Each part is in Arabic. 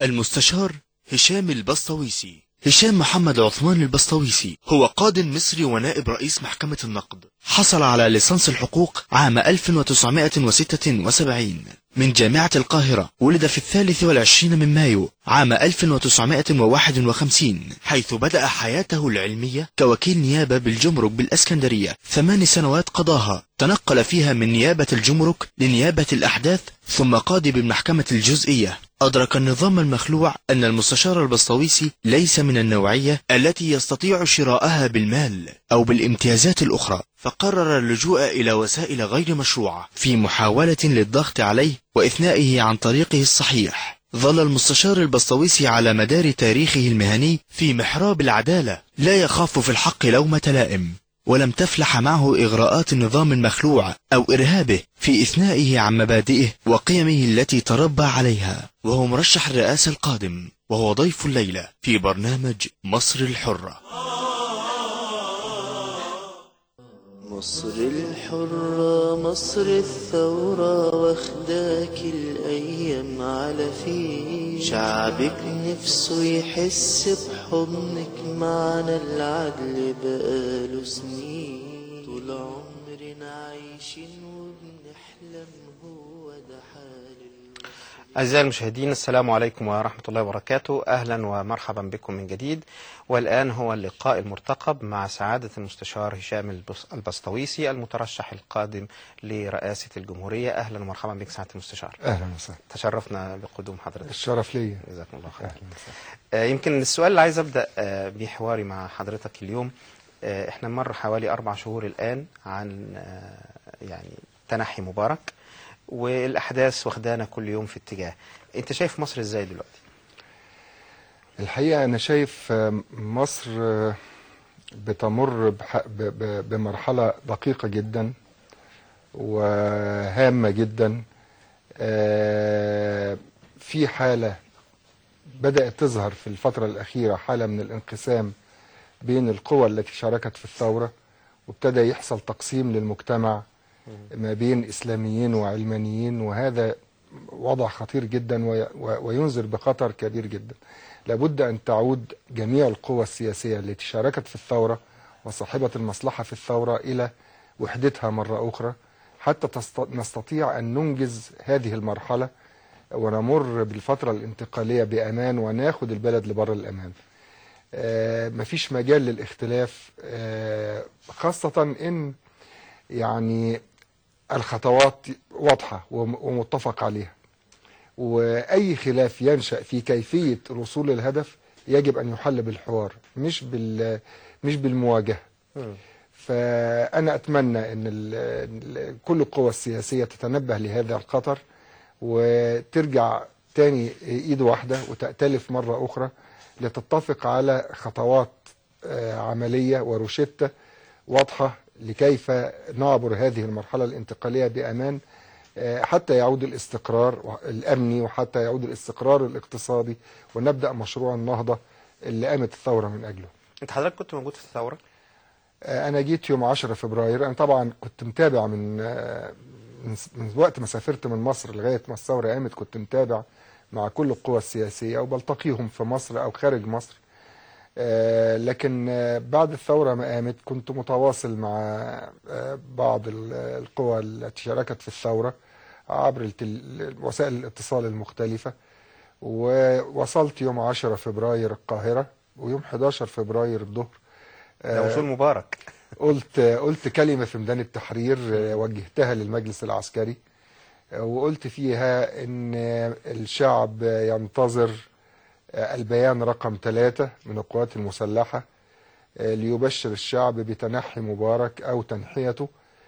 المستشار هشام البسطويسي. هشام محمد عثمان البسطويسي هو قاض مصري ونائب رئيس محكمة النقد. حصل على ليسانس الحقوق عام 1976 من جامعة القاهرة. ولد في 23 من مايو عام 1951، حيث بدأ حياته العلمية كوكيل نيابة بالجمرك بالإسكندرية. 8 سنوات قضاها تنقل فيها من نيابة الجمرك لنيابة الأحداث، ثم قاضي بالمحكمة الجزئية. أدرك النظام المخلوع أن المستشار البسطويسي ليس من النوعية التي يستطيع شراءها بالمال أو بالامتيازات الأخرى، فقرر اللجوء إلى وسائل غير مشروعة في محاولة للضغط عليه وإثنائه عن طريقه الصحيح. ظل المستشار البسطويسي على مدار تاريخه المهني في محراب العدالة، لا يخاف في الحق لومة لائم، ولم تفلح معه إغراءات النظام المخلوع أو إرهابه في إثنائه عن مبادئه وقيمه التي تربى عليها. وهو مرشح الرئاسة القادم، وهو ضيف الليلة في برنامج مصر الحرة. مصر الحرة، مصر الثورة، واخداك الأيام على فيه. شعبك نفسه يحس بحضنك، معنا العدل بقاله سنين. طول عمرنا عايشين وبنحلم، هو ده حال. أعزائي المشاهدين، السلام عليكم ورحمة الله وبركاته. أهلا ومرحبا بكم من جديد. والآن هو اللقاء المرتقب مع سعادة المستشار هشام البسطويسي المترشح القادم لرئاسة الجمهورية. أهلا ومرحبا بك سعادة المستشار. أهلا وسهلا. تشرفنا بقدوم حضرتك. الشرف لي. جزاكم الله خير. أهلا وسهلا. يمكن السؤال اللي عايز أبدأ بحواري مع حضرتك اليوم، إحنا مر حوالي 4 شهور الآن عن يعني تنحي مبارك، والأحداث واخدانا كل يوم في اتجاه. أنت شايف مصر إزاي دلوقتي؟ الحقيقة أنا شايف مصر بتمر بمرحلة دقيقة جدا وهامة جدا. في حالة بدأت تظهر في الفترة الأخيرة، حالة من الانقسام بين القوى التي شاركت في الثورة، وابتدى يحصل تقسيم للمجتمع ما بين إسلاميين وعلمانيين، وهذا وضع خطير جدا وينذر بخطر كبير جدا. لابد أن تعود جميع القوى السياسية التي شاركت في الثورة وصاحبة المصلحة في الثورة إلى وحدتها مرة أخرى، حتى نستطيع أن ننجز هذه المرحلة ونمر بالفترة الانتقالية بأمان وناخد البلد لبر الأمان. مفيش مجال للاختلاف، خاصة إن يعني الخطوات واضحة ومتفق عليها، وأي خلاف ينشأ في كيفية الوصول للهدف يجب أن يحل بالحوار مش بالمواجهة. فأنا أتمنى أن كل القوى السياسية تتنبه لهذا الخطر وترجع تاني إيد واحدة وتأتلف مرة أخرى لتتفق على خطوات عملية وروشتة واضحة لكيف نعبر هذه المرحلة الانتقالية بأمان، حتى يعود الاستقرار الأمني وحتى يعود الاستقرار الاقتصادي، ونبدأ مشروع النهضة اللي قامت الثورة من أجله. أنت حضرتك كنت موجود في الثورة؟ أنا جيت يوم 10 فبراير. أنا طبعا كنت متابع من وقت ما سافرت من مصر لغاية ما الثورة قامت، كنت متابع مع كل القوى السياسية وبلتقيهم في مصر أو خارج مصر. لكن بعد الثورة ما قامت كنت متواصل مع بعض القوى التي شاركت في الثورة عبر وسائل الاتصال المختلفة، ووصلت يوم 10 فبراير القاهرة، ويوم 11 فبراير الظهر ده وصول مبارك. قلت كلمة في ميدان التحرير وجهتها للمجلس العسكري، وقلت فيها ان الشعب ينتظر البيان رقم 3 من القوات المسلحة ليبشر الشعب بتنحي مبارك أو تنحيته،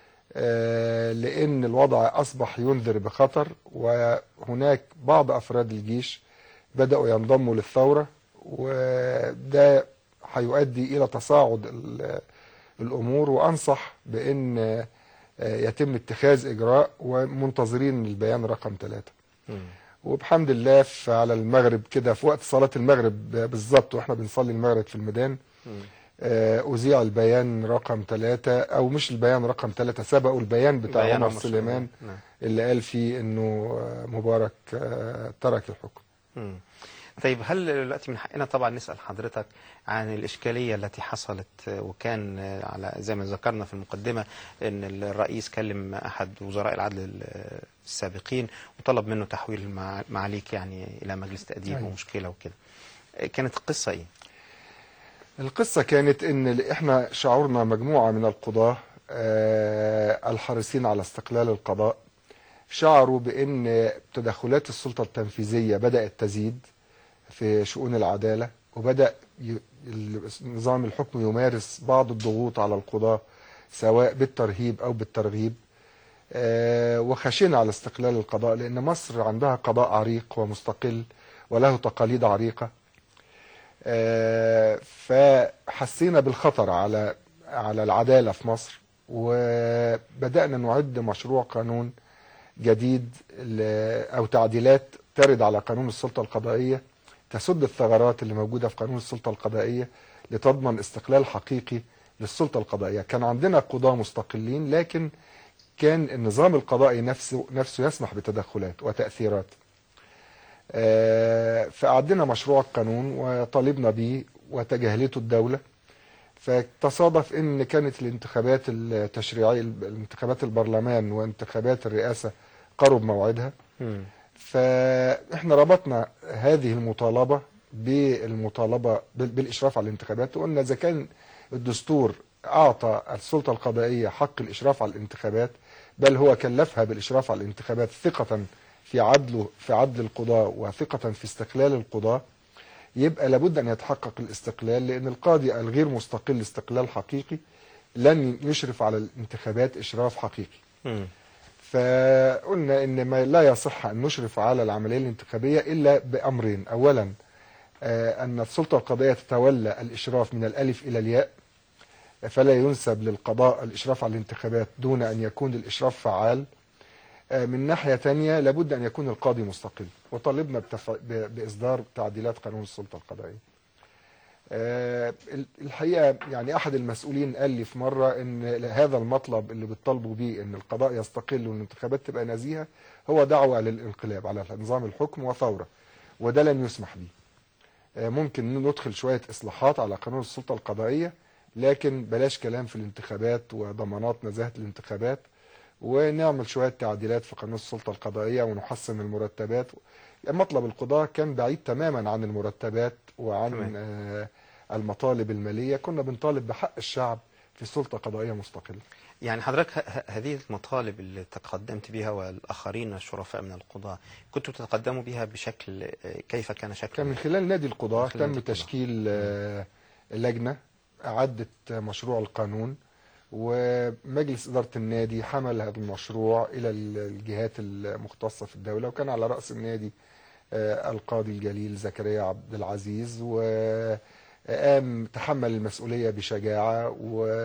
لأن الوضع أصبح ينذر بخطر، وهناك بعض أفراد الجيش بدأوا ينضموا للثورة، وده هيؤدي إلى تصاعد الأمور. وأنصح بأن يتم اتخاذ إجراء، ومنتظرين البيان رقم 3. وبحمد الله على المغرب كده، في وقت صلاة المغرب بالظبط واحنا بنصلي المغرب في الميدان، أذيع البيان رقم 3، أو مش البيان رقم 3، سبقوا البيان بتاع عمر سليمان اللي قال فيه إنه مبارك ترك الحكم. طيب هل دلوقتي من حقنا طبعا نسأل حضرتك عن الإشكالية التي حصلت، وكان على زي ما ذكرنا في المقدمة أن الرئيس كلم أحد وزراء العدل السابقين وطلب منه تحويل معاليك يعني إلى مجلس تأديب ومشكلة وكده. كانت القصة إيه؟ القصة كانت ان احنا شعورنا مجموعة من القضاة الحريصين على استقلال القضاء شعروا بان تدخلات السلطة التنفيذية بدأت تزيد في شؤون العدالة، وبدأ نظام الحكم يمارس بعض الضغوط على القضاة سواء بالترهيب او بالترغيب. وخشينا على استقلال القضاء لان مصر عندها قضاء عريق ومستقل وله تقاليد عريقة. فحسينا بالخطر على العدالة في مصر، وبدأنا نعد مشروع قانون جديد أو تعديلات ترد على قانون السلطة القضائية تسد الثغرات اللي موجودة في قانون السلطة القضائية لتضمن استقلال حقيقي للسلطة القضائية. كان عندنا قضاة مستقلين، لكن كان النظام القضائي نفسه يسمح بتدخلات وتأثيرات. فأعدنا مشروع القانون وطالبنا به وتجاهلته الدولة، فتصادف ان كانت الانتخابات التشريعية، انتخابات البرلمان وانتخابات الرئاسة قرب موعدها. فاحنا ربطنا هذه المطالبة بالإشراف على الانتخابات، وقلنا إذا كان الدستور أعطى السلطة القضائية حق الإشراف على الانتخابات، بل هو كلفها بالإشراف على الانتخابات ثقة في عدل القضاء وثقة في استقلال القضاء، يبقى لابد أن يتحقق الاستقلال، لأن القاضي الغير مستقل استقلال حقيقي لن يشرف على الانتخابات إشراف حقيقي. فقلنا إن ما لا يصح أن نشرف على العملية الانتخابية إلا بأمرين: أولا أن السلطة القضائية تتولى الإشراف من الألف إلى الياء، فلا ينسب للقضاء الإشراف على الانتخابات دون أن يكون الإشراف فعال. من ناحية تانية لابد أن يكون القاضي مستقل، وطالبنا بإصدار تعديلات قانون السلطة القضائية. الحقيقة يعني أحد المسؤولين قال لي في مرة إن هذا المطلب اللي بتطالبوا بيه إن القضاء يستقل والانتخابات تبقى نزيهة هو دعوة للانقلاب على نظام الحكم وثورة، وده لن يسمح به. ممكن ندخل شوية إصلاحات على قانون السلطة القضائية، لكن بلاش كلام في الانتخابات وضمانات نزاهة الانتخابات، ونعمل شوية تعديلات في قانون السلطة القضائية ونحسن المرتبات. مطلب القضاء كان بعيد تماما عن المرتبات وعن المطالب المالية، كنا بنطالب بحق الشعب في سلطة قضائية مستقلة. يعني حضرتك هذه المطالب اللي تقدمت بها والآخرين الشرفاء من القضاء كنتوا تتقدموا بها بشكل كيف كان شكله؟ كان من خلال نادي القضاء تم تشكيل لجنة أعدت مشروع القانون، ومجلس إدارة النادي حمل هذا المشروع إلى الجهات المختصة في الدولة، وكان على رأس النادي القاضي الجليل زكريا عبد العزيز، وقام تحمل المسؤولية بشجاعة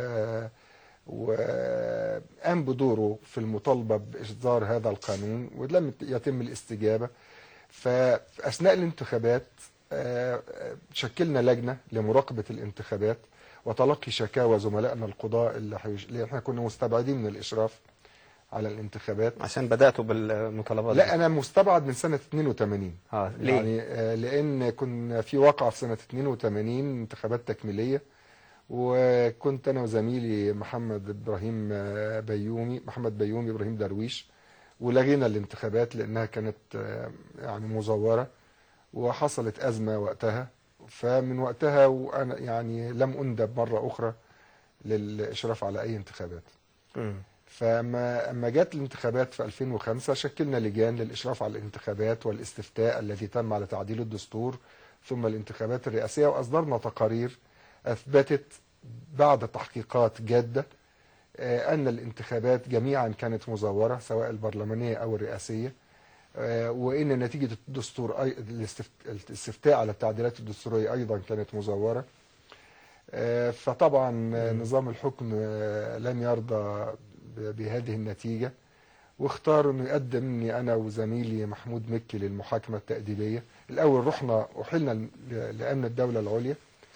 وقام بدوره في المطالبة بإصدار هذا القانون، ولم يتم الاستجابة. فأثناء الانتخابات شكلنا لجنة لمراقبة الانتخابات وتلقي شكاوى زملائنا القضاء اللي احنا كنا مستبعدين من الإشراف على الانتخابات. عشان بدأتوا بالمطالبات؟ لا، أنا مستبعد من سنة 82. ليه؟ يعني لأن كنا في واقعة في سنة 82 انتخابات تكميلية، وكنت أنا وزميلي محمد بيومي إبراهيم درويش، ولغينا الانتخابات لأنها كانت يعني مزورة، وحصلت أزمة وقتها. فمن وقتها وأنا يعني لم أندب مرة أخرى للإشراف على أي انتخابات. فما جت الانتخابات في 2005 شكلنا لجان للإشراف على الانتخابات والاستفتاء الذي تم على تعديل الدستور، ثم الانتخابات الرئاسية، وأصدرنا تقارير أثبتت بعد تحقيقات جادة أن الانتخابات جميعا كانت مزورة سواء البرلمانية أو الرئاسية، وإن نتيجة الدستور الاستفتاء على التعديلات الدستورية أيضا كانت مزورة. فطبعا نظام الحكم لم يرضى بهذه النتيجة، واختار انه يقدمني انا وزميلي محمود مكي للمحاكمة التأديبية. الاول احلنا لأمن الدولة العليا،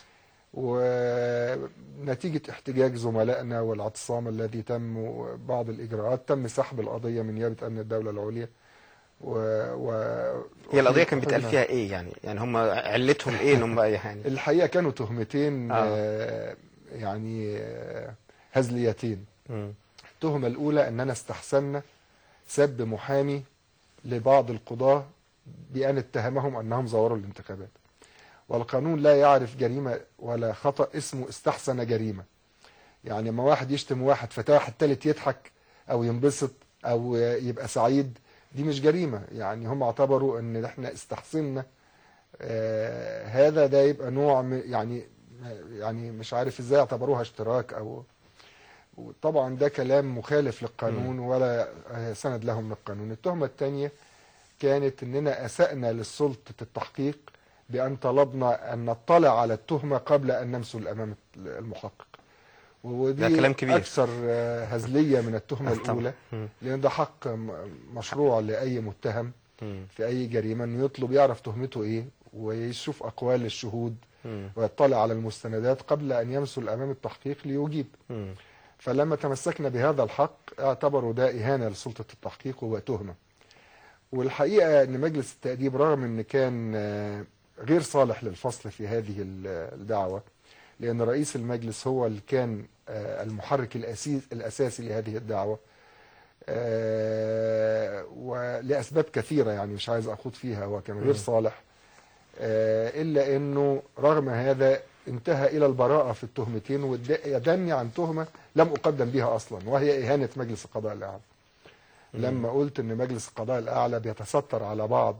ونتيجة احتجاج زملائنا والاعتصام الذي تم وبعض الإجراءات تم سحب القضية من نيابة أمن الدولة العليا. هي القضية كان بيتقال فيها ايه يعني هم علتهم ايه ان هم يعني؟ الحقيقة كانوا تهمتين يعني هزليتين. التهمة الأولى أننا استحسنا سب محامي لبعض القضاة بأن اتهمهم أنهم زوروا الانتخابات، والقانون لا يعرف جريمة ولا خطأ اسمه استحسن جريمة. يعني لما واحد يشتم واحد فواحد تالت يضحك أو ينبسط أو يبقى سعيد، دي مش جريمة. يعني هم اعتبروا أن احنا استحسنا هذا ده يبقى نوع يعني مش عارف ازاي اعتبروها اشتراك او. طبعا ده كلام مخالف للقانون ولا سند له من القانون. التهمة الثانية كانت اننا اسأنا للسلطة التحقيق بان طلبنا ان نطلع على التهمة قبل ان نمثل امام المحقق، ودي ده كلام كبير. اكثر هزلية من التهمة الاولى، لان ده حق مشروع لاي متهم في اي جريمة انه يطلب يعرف تهمته ايه ويشوف اقوال الشهود ويطلع على المستندات قبل ان يمثل امام التحقيق ليجيب. فلما تمسكنا بهذا الحق اعتبروا ده اهانة لسلطة التحقيق وتهمة. والحقيقة ان مجلس التأديب رغم ان كان غير صالح للفصل في هذه الدعوة، لان رئيس المجلس هو اللي كان المحرك الاساسي لهذه الدعوة، ولأسباب كثيرة يعني مش عايز أخوض فيها، هو كان غير صالح، إلا أنه رغم هذا انتهى إلى البراءة في التهمتين ويدني عن تهمة لم أقدم بها أصلا، وهي إهانة مجلس القضاء الأعلى. لما قلت أن مجلس القضاء الأعلى بيتستر على بعض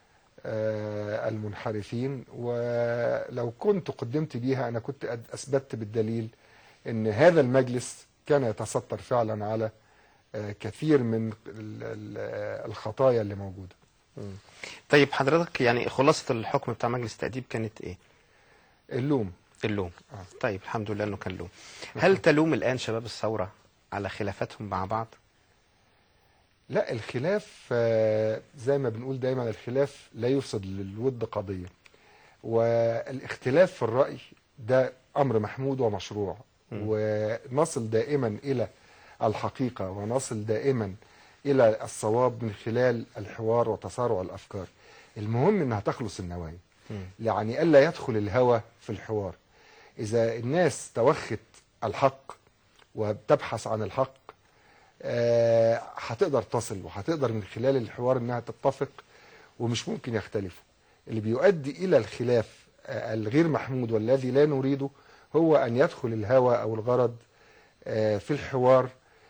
المنحرفين، ولو كنت قدمت بيها أنا كنت أثبتت بالدليل أن هذا المجلس كان يتستر فعلا على كثير من الخطايا اللي موجودة. طيب حضرتك يعني خلاصة الحكم بتاع مجلس التأديب كانت ايه؟ اللوم. طيب الحمد لله انه كان لوم. هل تلوم الآن شباب الثورة على خلافاتهم مع بعض؟ لا، الخلاف زي ما بنقول دايما الخلاف لا يفسد للود قضية، والاختلاف في الرأي ده أمر محمود ومشروع، ونصل دائما إلى الحقيقة ونصل دائما إلى الصواب من خلال الحوار وتسارع الأفكار. المهم أنها تخلص النوايا، يعني ألا يدخل الهوى في الحوار. إذا الناس توخت الحق وبتبحث عن الحق هتقدر تصل وهتقدر من خلال الحوار أنها تتفق، ومش ممكن يختلفوا. اللي بيؤدي إلى الخلاف الغير محمود والذي لا نريده هو أن يدخل الهوى أو الغرض في الحوار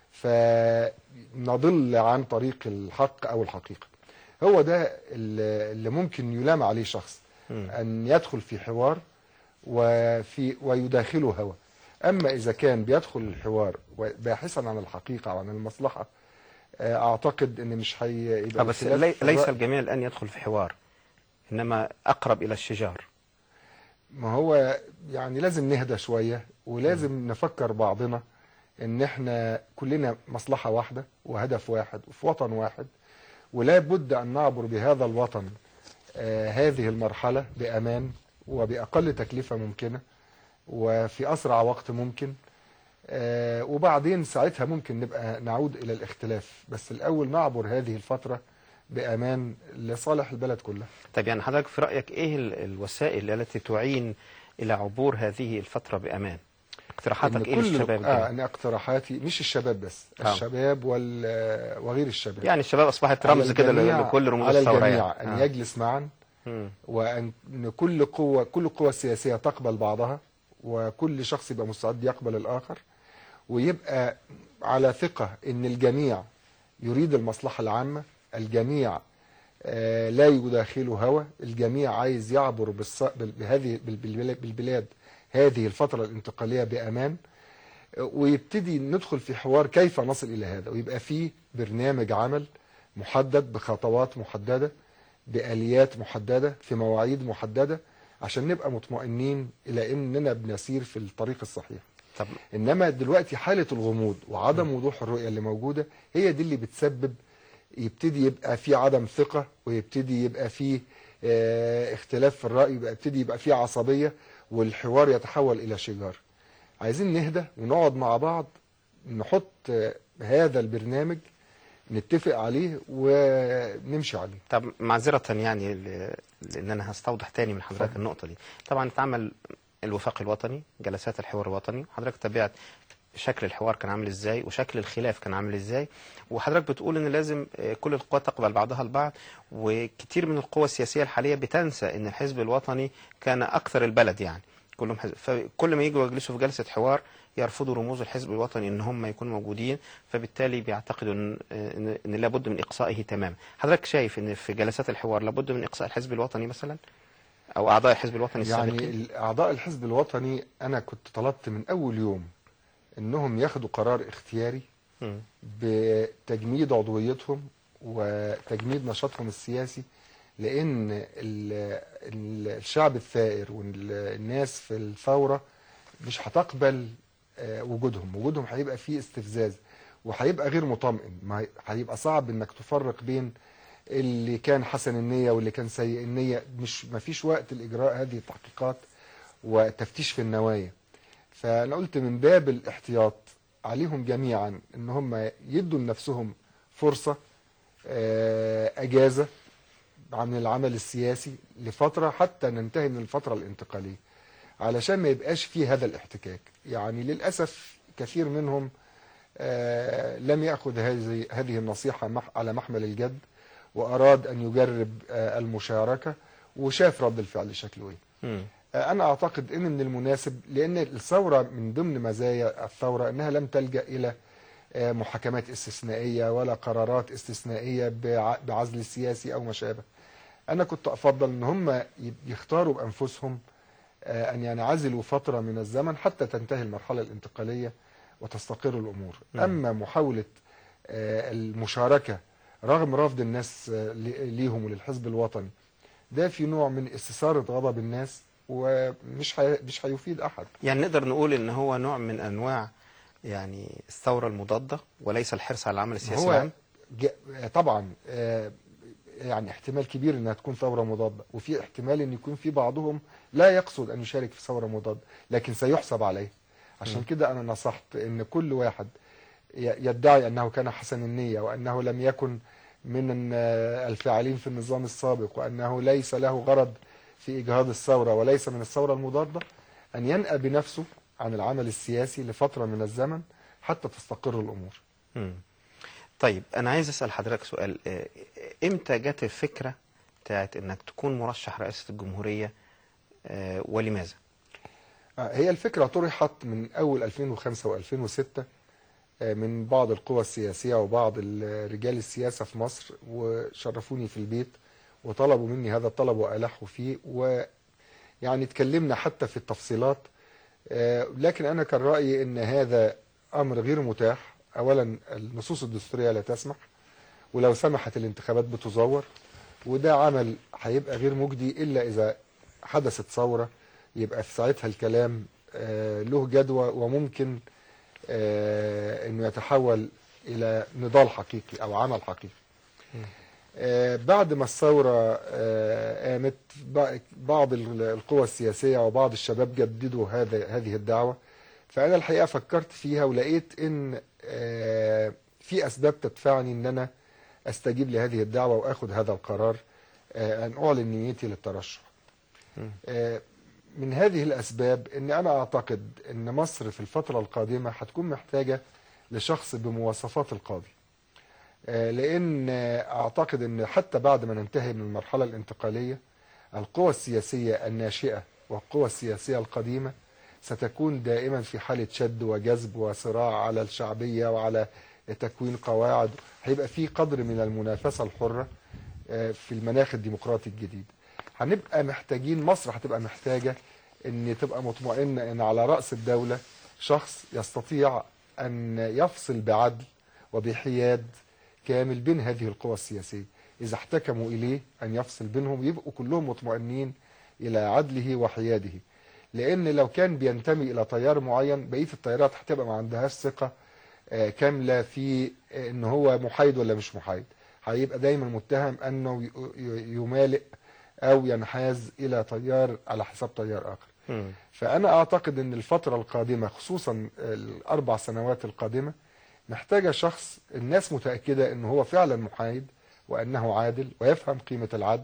فنضل عن طريق الحق أو الحقيقة. هو ده اللي ممكن يلام عليه شخص، أن يدخل في حوار ويداخله هوى. أما إذا كان بيدخل الحوار باحثا عن الحقيقة وعن المصلحة، أعتقد أن مش هيبقى بس ليس الجميع الآن يدخل في حوار، إنما أقرب إلى الشجار. ما هو يعني لازم نهدى شوية، ولازم نفكر بعضنا ان احنا كلنا مصلحة واحدة وهدف واحد وفي وطن واحد، ولا بد ان نعبر بهذا الوطن هذه المرحلة بأمان وبأقل تكلفة ممكنة وفي أسرع وقت ممكن، وبعدين ساعتها ممكن نبقى نعود إلى الاختلاف، بس الأول نعبر هذه الفترة بأمان لصالح البلد كلها. طيب يعني حضرتك في رأيك إيه الوسائل التي تعين إلى عبور هذه الفترة بأمان؟ اقتراحاتك إيه للشباب؟ أنا اقتراحاتي مش الشباب بس، الشباب وغير الشباب. يعني الشباب أصبحت رمز كده لكل رموز الثورة. على الجميع أن يجلس معا، وأن كل قوة السياسية تقبل بعضها، وكل شخص يبقى مستعد يقبل الآخر، ويبقى على ثقة أن الجميع يريد المصلحة العامة، الجميع لا يداخله هوى، الجميع عايز يعبر بالبلاد هذه الفترة الانتقالية بأمان، ويبتدي ندخل في حوار كيف نصل إلى هذا، ويبقى فيه برنامج عمل محدد بخطوات محددة بآليات محددة في مواعيد محددة، عشان نبقى مطمئنين إلى أننا بنسير في الطريق الصحيح. طب. إنما دلوقتي حالة الغموض وعدم وضوح الرؤية اللي موجودة هي دي اللي بتسبب يبتدي يبقى في عدم ثقة، ويبتدي يبقى في اختلاف في الرأي، ويبتدي يبقى في عصبية، والحوار يتحول إلى شجار. عايزين نهدى ونقعد مع بعض، نحط هذا البرنامج نتفق عليه ونمشي عليه. طب معذرة يعني لأن أنا هستوضح تاني من حضرتك النقطة دي. طبعا اتعمل الوفاق الوطني، جلسات الحوار الوطني، حضرتك تابعت شكل الحوار كان عامل ازاي وشكل الخلاف كان عامل ازاي، وحضرتك بتقول ان لازم كل القوى تقبل بعضها البعض، وكتير من القوى السياسية الحالية بتنسى ان الحزب الوطني كان اكثر البلد يعني كلهم حزب، فكل ما يجوا يجلسوا في جلسة حوار يرفضوا رموز الحزب الوطني ان هم يكونوا موجودين، فبالتالي بيعتقدوا ان لابد من اقصائه تماما. حضرتك شايف ان في جلسات الحوار لابد من اقصاء الحزب الوطني مثلا او اعضاء الحزب الوطني السابقين؟ يعني اعضاء الحزب الوطني انا كنت طلبت من اول يوم انهم ياخدوا قرار اختياري بتجميد عضويتهم وتجميد نشاطهم السياسي، لان الشعب الثائر والناس في الثورة مش هتقبل وجودهم هيبقى فيه استفزاز وهيبقى غير مطمئن. هيبقى صعب انك تفرق بين اللي كان حسن النية واللي كان سيء النية. ما فيش وقت لإجراء هذه التحقيقات وتفتيش في النوايا. فأنا قلت من باب الاحتياط عليهم جميعا ان هم يدوا لنفسهم فرصة اجازة عن العمل السياسي لفترة حتى ننتهي من الفترة الانتقالية، علشان ما يبقاش فيه هذا الاحتكاك. يعني للأسف كثير منهم لم يأخذ هذه النصيحة على محمل الجد، وأراد أن يجرب المشاركة وشاف رد الفعل شكله ايه. أنا أعتقد أن من المناسب، لأن الثورة من ضمن مزايا الثورة أنها لم تلجأ إلى محاكمات استثنائية ولا قرارات استثنائية بعزل السياسي أو ما شابه. أنا كنت أفضل أن هم يختاروا بأنفسهم أن ينعزلوا فترة من الزمن حتى تنتهي المرحلة الانتقالية وتستقر الأمور. أما محاولة المشاركة رغم رفض الناس ليهم وللحزب الوطني، ده في نوع من استثارة غضب الناس ومش هيفيد أحد. يعني نقدر نقول ان هو نوع من انواع يعني الثورة المضادة وليس الحرص على العمل السياسي العام. طبعا يعني احتمال كبير انها تكون ثورة مضادة، وفي احتمال ان يكون في بعضهم لا يقصد ان يشارك في ثورة مضادة لكن سيحسب عليه. عشان كده انا نصحت ان كل واحد يدعي انه كان حسن النية وانه لم يكن من الفاعلين في النظام السابق وانه ليس له غرض في اجهاض الثورة وليس من الثورة المضادة، ان ينأى بنفسه عن العمل السياسي لفترة من الزمن حتى تستقر الامور. طيب انا عايز اسال حضرتك سؤال، امتى جت الفكره بتاعت انك تكون مرشح رئاسه الجمهوريه ولماذا؟ هي الفكره طرحت من اول 2005 و2006 من بعض القوى السياسيه وبعض رجال السياسه في مصر، وشرفوني في البيت وطلبوا مني هذا الطلب والحوا فيه، ويعني اتكلمنا حتى في التفصيلات. لكن انا كان رايي ان هذا امر غير متاح. اولا النصوص الدستوريه لا تسمح، ولو سمحت الانتخابات بتزور، وده عمل هيبقى غير مجدي الا اذا حدثت ثوره، يبقى في ساعتها الكلام له جدوى وممكن انه يتحول الى نضال حقيقي او عمل حقيقي. بعد ما الثوره قامت بعض القوى السياسيه وبعض الشباب جددوا هذه الدعوه، فأنا الحقيقة فكرت فيها ولقيت إن في أسباب تدفعني إن أنا أستجيب لهذه الدعوة وأخذ هذا القرار أن أعلن نيتي للترشح. من هذه الأسباب إن أنا أعتقد إن مصر في الفترة القادمة هتكون محتاجة لشخص بمواصفات القاضي، لأن أعتقد إن حتى بعد ما ننتهي من المرحلة الانتقالية القوى السياسية الناشئة والقوى السياسية القديمة ستكون دائما في حالة شد وجذب وصراع على الشعبية وعلى تكوين قواعد. هيبقى في قدر من المنافسة الحرة في المناخ الديمقراطي الجديد. هنبقى محتاجين، مصر هتبقى محتاجة ان تبقى مطمئنة ان على رأس الدولة شخص يستطيع ان يفصل بعدل وبحياد كامل بين هذه القوى السياسية. اذا احتكموا اليه ان يفصل بينهم يبقوا كلهم مطمئنين الى عدله وحياده. لان لو كان بينتمي الى تيار معين بقيه التيارات هتبقى ما عندهاش ثقه كامله في ان هو محايد ولا مش محايد، هيبقى دايما متهم انه يمالئ او ينحاز الى تيار على حساب تيار اخر. فانا اعتقد ان الفتره القادمه خصوصا ال4 سنوات القادمه محتاجة شخص الناس متأكدة أنه هو فعلا محايد وأنه عادل ويفهم قيمة العدل،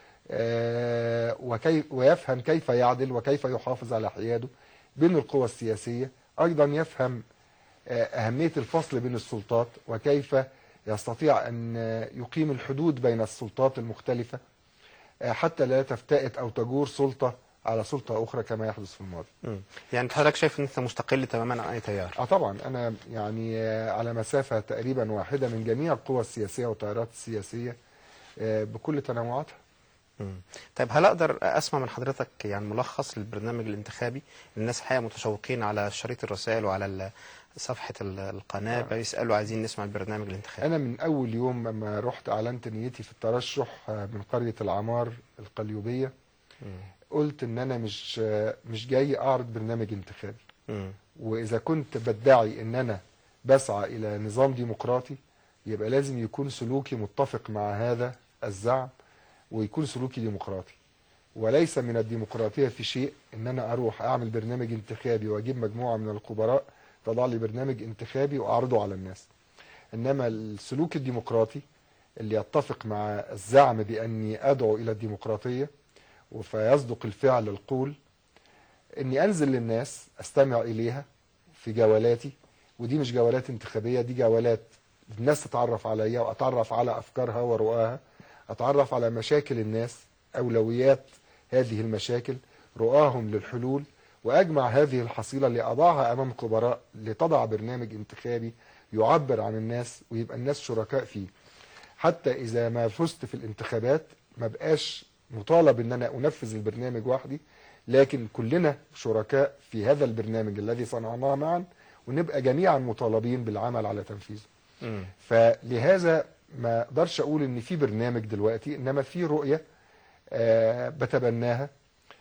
ويفهم كيف يعدل وكيف يحافظ على حياده بين القوى السياسية. أيضا يفهم أهمية الفصل بين السلطات وكيف يستطيع أن يقيم الحدود بين السلطات المختلفة حتى لا تفتئت أو تجور سلطة على سلطة أخرى كما يحدث في الماضي. يعني حضرتك شايف ان انت مستقل تماما عن اي تيار؟ طبعا أنا يعني على مسافة تقريبا واحدة من جميع القوى السياسية والتيارات السياسية بكل تنوعاتها. طيب هل اقدر اسمع من حضرتك يعني ملخص للبرنامج الانتخابي؟ الناس الحقيقه متشوقين على شريط الرسائل وعلى صفحه القناه بيسالوا عايزين نسمع البرنامج الانتخابي. انا من اول يوم لما رحت اعلنت نيتي في الترشح من قريه العمار القليوبيه قلت ان انا مش جاي اعرض برنامج انتخابي. واذا كنت بدعي ان انا بسعى الى نظام ديمقراطي يبقى لازم يكون سلوكي متفق مع هذا الزعم ويكون سلوكي ديمقراطي. وليس من الديمقراطية في شيء ان انا اروح اعمل برنامج انتخابي واجيب مجموعة من الخبراء تضع لي برنامج انتخابي واعرضه على الناس. انما السلوك الديمقراطي اللي يتفق مع الزعم باني ادعو الى الديمقراطية فيصدق الفعل القول، اني انزل للناس استمع اليها في جولاتي، ودي مش جولات انتخابية، دي جولات الناس تتعرف عليا واتعرف على افكارها ورؤاها، اتعرف على مشاكل الناس، اولويات هذه المشاكل، رؤاهم للحلول، واجمع هذه الحصيلة لاضعها امام خبراء لتضع برنامج انتخابي يعبر عن الناس ويبقى الناس شركاء فيه. حتى اذا ما فزت في الانتخابات ما بقاش مطالب ان انا انفذ البرنامج وحدي، لكن كلنا شركاء في هذا البرنامج الذي صنعناه معا ونبقى جميعا مطالبين بالعمل على تنفيذه. فلهذا ما اقدرش اقول ان في برنامج دلوقتي، انما في رؤية بتبناها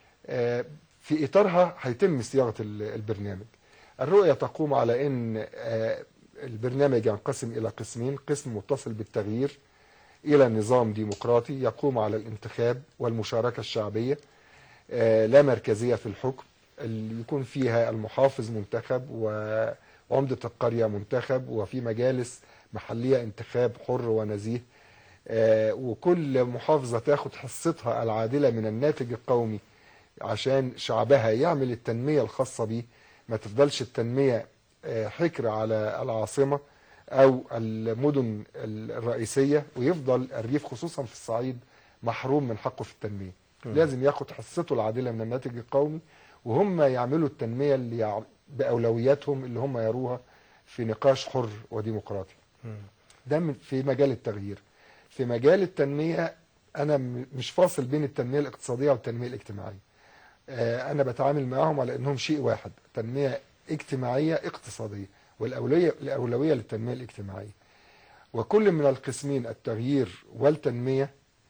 في اطارها هيتم صياغة البرنامج. الرؤية تقوم على ان البرنامج ينقسم الى قسمين: قسم متصل بالتغيير الى نظام ديمقراطي يقوم على الانتخاب والمشاركة الشعبية، لا مركزية في الحكم، اللي يكون فيها المحافظ منتخب وعمدة القرية منتخب وفي مجالس محلية انتخاب حر ونزيه، وكل محافظة تاخد حصتها العادلة من الناتج القومي عشان شعبها يعمل التنمية الخاصة به. ما تفضلش التنمية حكر على العاصمة أو المدن الرئيسية ويفضل الريف خصوصا في الصعيد محروم من حقه في التنمية. لازم ياخد حصته العادلة من الناتج القومي وهم يعملوا التنمية اللي بأولوياتهم اللي هم يروها في نقاش حر وديمقراطي. ده في مجال التغيير. في مجال التنمية أنا مش فاصل بين التنمية الاقتصادية والتنمية الاجتماعية. أنا بتعامل معهم على أنهم شيء واحد، تنمية اجتماعية اقتصادية، والأولوية للتنمية الاجتماعية. وكل من القسمين التغيير والتنمية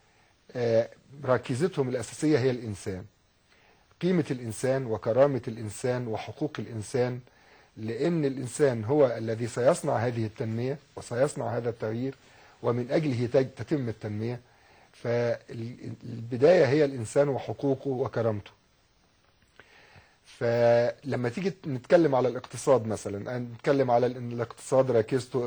ركيزتهم الأساسية هي الإنسان، قيمة الإنسان وكرامة الإنسان وحقوق الإنسان، لأن الإنسان هو الذي سيصنع هذه التنمية وسيصنع هذا التغيير ومن أجله تتم التنمية. فالبداية هي الإنسان وحقوقه وكرامته. فلما تيجي نتكلم على الاقتصاد مثلا، نتكلم على الاقتصاد ركزته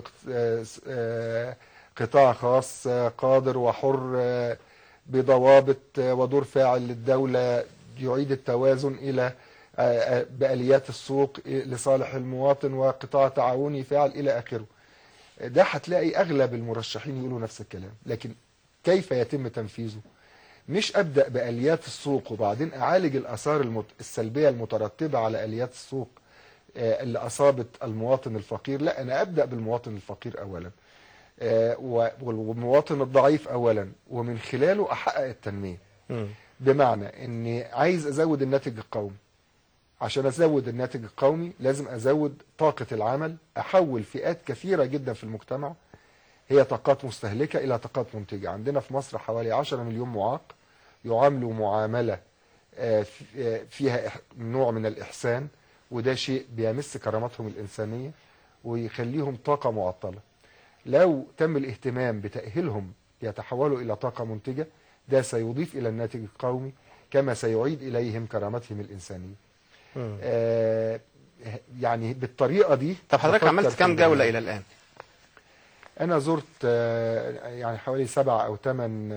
قطاع خاص قادر وحر بضوابط ودور فاعل للدولة يعيد التوازن إلى بآليات السوق لصالح المواطن وقطاع تعاوني فاعل إلى آخره. ده هتلاقي أغلب المرشحين يقولوا نفس الكلام، لكن كيف يتم تنفيذه؟ مش أبدأ بآليات السوق وبعدين أعالج الآثار السلبية المترتبة على آليات السوق اللي أصابت المواطن الفقير. لا، أنا أبدأ بالمواطن الفقير أولا والمواطن الضعيف أولا، ومن خلاله أحقق التنمية. بمعنى أني عايز أزود الناتج القومي. عشان أزود الناتج القومي لازم أزود طاقة العمل، أحول فئات كثيرة جدا في المجتمع هي طاقات مستهلكة إلى طاقات منتجة. عندنا في مصر حوالي 10 مليون معاق يعاملوا معاملة فيها نوع من الإحسان، وده شيء بيمس كرامتهم الإنسانية ويخليهم طاقة معطلة. لو تم الاهتمام بتأهيلهم يتحولوا إلى طاقة منتجة، ده سيضيف إلى الناتج القومي كما سيعيد إليهم كرامتهم الإنسانية. يعني بالطريقه دي. طب حضرتك بفكر عملت في كام البرنامج. جولة إلى الآن؟ أنا زرت يعني حوالي 7 أو 8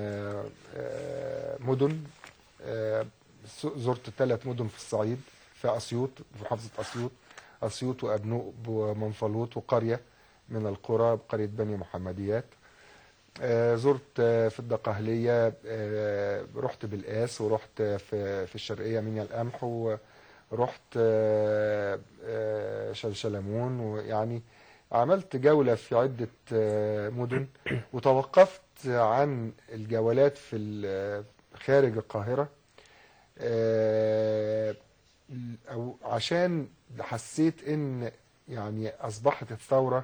مدن. زرت 3 مدن في الصعيد، في أسيوط، في محافظة أسيوط وأبنوب ومنفلوط وقرية من القرى، قرية بني محمديات. زرت في الدقهلية، رحت بالقاس، ورحت في الشرقية منيا القمح، ورحت شلشلمون، ويعني عملت جولة في عدة مدن. وتوقفت عن الجولات في خارج القاهرة أو عشان حسيت ان يعني اصبحت الثورة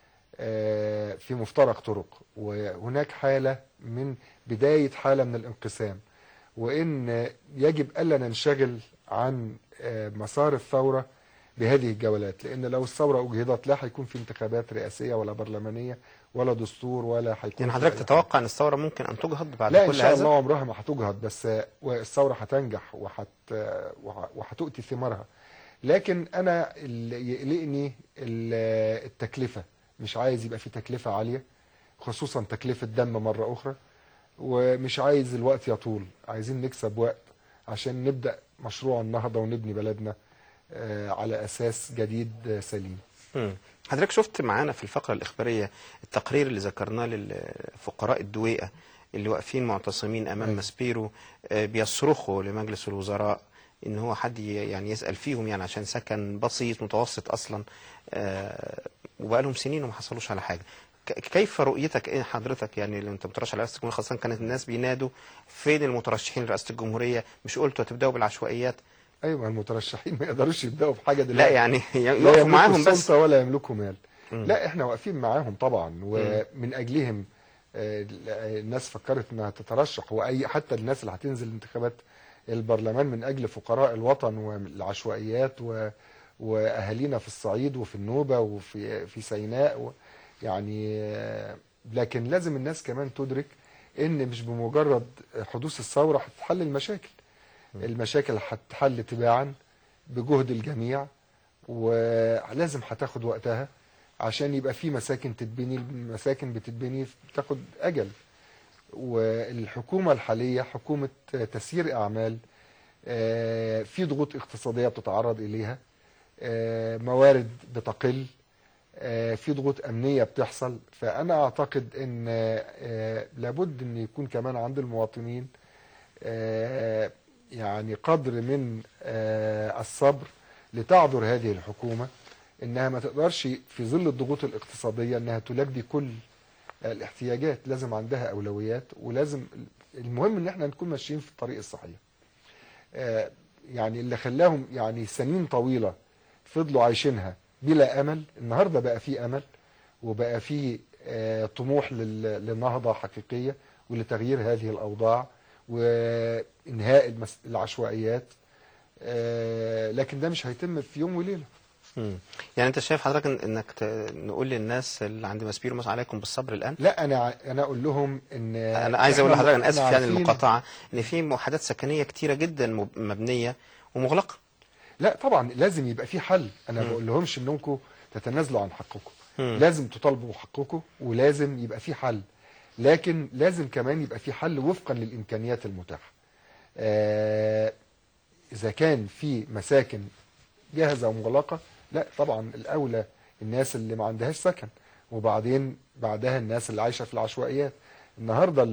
في مفترق طرق، وهناك حالة من بداية حالة من الانقسام، وان يجب الا ننشغل عن مسار الثورة بهذه الجولات، لان لو الثورة اجهضت لا هيكون في انتخابات رئاسية ولا برلمانية ولا دستور ولا هيكون يعني في حضرتك أي حاجة. تتوقع أن الثورة ممكن أن تجهض بعد لا كل ان شاء هذا؟ الله عمرها ما هتجهض، بس الثورة هتنجح وهتؤتي ثمارها. لكن انا اللي يقلقني التكلفة، مش عايز يبقى في تكلفة عالية، خصوصا تكلفة دم مرة اخرى، ومش عايز الوقت يطول، عايزين نكسب وقت عشان نبدأ مشروع النهضة ونبني بلدنا على اساس جديد سليم. حضرتك شفت معانا في الفقرة الإخبارية التقرير اللي ذكرناه للفقراء الدويقة اللي واقفين معتصمين أمام أيوة. ماسبيرو، بيصرخوا لمجلس الوزراء إن هو حد يعني يسأل فيهم، يعني عشان سكن بسيط متوسط أصلا، وبقالهم سنين وما حصلوش على حاجة. كيف رؤيتك إيه حضرتك، يعني اللي أنت مترشح لرئاسة الجمهورية، خاصة كانت الناس بينادوا فين المترشحين لرئاسة الجمهورية، مش قلتوا هتبدأوا بالعشوائيات؟ ايوه، المترشحين ما يقدروش يبداوا في حاجة لا دلوقتي. يعني لا يقفوا يملكوا معاهم بس. السلطة ولا يملكوا مال. لا احنا واقفين معاهم طبعا، ومن اجلهم الناس فكرت انها تترشح، واي حتى الناس اللي هتنزل انتخابات البرلمان من اجل فقراء الوطن والعشوائيات واهالينا في الصعيد وفي النوبة وفي سيناء يعني. لكن لازم الناس كمان تدرك ان مش بمجرد حدوث الثورة هتتحل المشاكل. المشاكل هتتحل تباعا بجهد الجميع، ولازم هتاخد وقتها عشان يبقى في مساكن تتبني. المساكن بتتبني بتاخد أجل، والحكومة الحالية حكومة تسيير أعمال، في ضغوط اقتصادية بتتعرض إليها، موارد بتقل، في ضغوط أمنية بتحصل. فأنا أعتقد أن لابد أن يكون كمان عند المواطنين يعني قدر من الصبر لتعذر هذه الحكومة، انها ما تقدرش في ظل الضغوط الاقتصادية انها تلبي كل الاحتياجات. لازم عندها اولويات، ولازم المهم ان احنا نكون ماشيين في الطريق الصحيح. يعني اللي خلاهم يعني سنين طويلة فضلوا عايشينها بلا امل، النهاردة بقى في امل، وبقى في طموح للنهضة حقيقية ولتغيير هذه الاوضاع وانهاء العشوائيات. لكن ده مش هيتم في يوم وليلة. يعني انت شايف حضرتك انك نقول للناس اللي عند ماسبيرو مثلا عليكم بالصبر الان؟ لا، انا اقول لهم ان انا عايز اقول لحضرتك، انا اسف يعني عارفين المقاطعه، ان في وحدات سكنيه كتيره جدا مبنيه ومغلقه. لا طبعا لازم يبقى في حل. انا ما بقول لهمش انكم تتنازلوا عن حقكم، لازم تطالبوا بحقكم ولازم يبقى في حل، لكن لازم كمان يبقى في حل وفقا للامكانيات المتاحه. اذا كان في مساكن جاهزه ومغلقه، لا طبعا الاولى الناس اللي ما عندهاش سكن، وبعدين بعدها الناس اللي عايشه في العشوائيات. النهارده